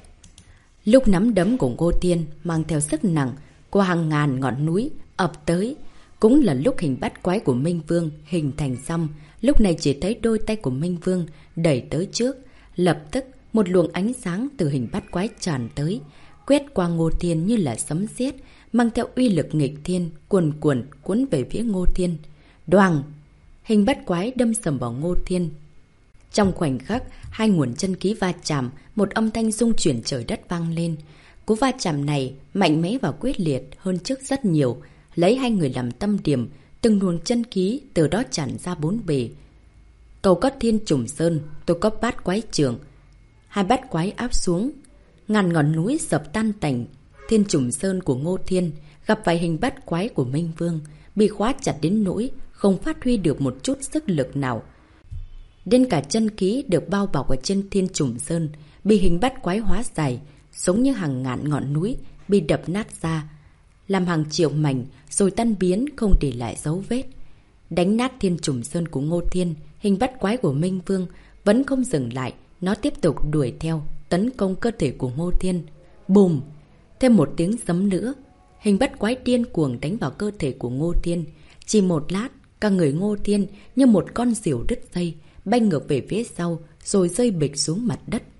Lúc nắm đấm của Ngô Thiên mang theo sức nặng của hàng ngàn ngọn núi ập tới, cũng là lúc hình bát quái của Minh Vương hình thành xong. Lúc này chỉ thấy đôi tay của Minh Vương đẩy tới trước, lập tức một luồng ánh sáng từ hình bát quái tràn tới, quét qua Ngô Thiên như là sấm sét, mang theo uy lực nghịch thiên, cuồn cuộn cuốn về phía Ngô Thiên. Đoàng! Hình bát quái đâm sầm vào Ngô Thiên. Trong khoảnh khắc, hai nguồn chân khí va chạm, một âm thanh rung chuyển trời đất vang lên. Cú va chạm này mạnh mẽ và quyết liệt hơn trước rất nhiều, lấy hai người làm tâm điểm, từng luồng chân khí từ đó tràn ra bốn bề. Cầu có Thiên Trùng Sơn, tôi có bát quái trường. Hai bát quái áp xuống, ngàn ngọn núi sập tan tành, Thiên Trùng Sơn của Ngô Thiên gặp phải hình bắt quái của Minh Vương, bị khóa chặt đến nỗi không phát huy được một chút sức lực nào. Đến cả chân khí được bao bọc ở trên Thiên Trùng Sơn, bị hình bắt quái hóa giải, giống như hàng ngàn ngọn núi, bị đập nát ra, làm hàng triệu mảnh rồi tan biến không để lại dấu vết. Đánh nát Thiên Trùng Sơn của Ngô Thiên, hình bắt quái của Minh Vương vẫn không dừng lại, nó tiếp tục đuổi theo, tấn công cơ thể của Ngô Thiên. Bùm! Thêm một tiếng sấm nữa, hình bắt quái điên cuồng đánh vào cơ thể của Ngô Thiên. Chỉ một lát, cả người Ngô Thiên như một con diều đứt dây, bay ngược về phía sau rồi rơi bịch xuống mặt đất.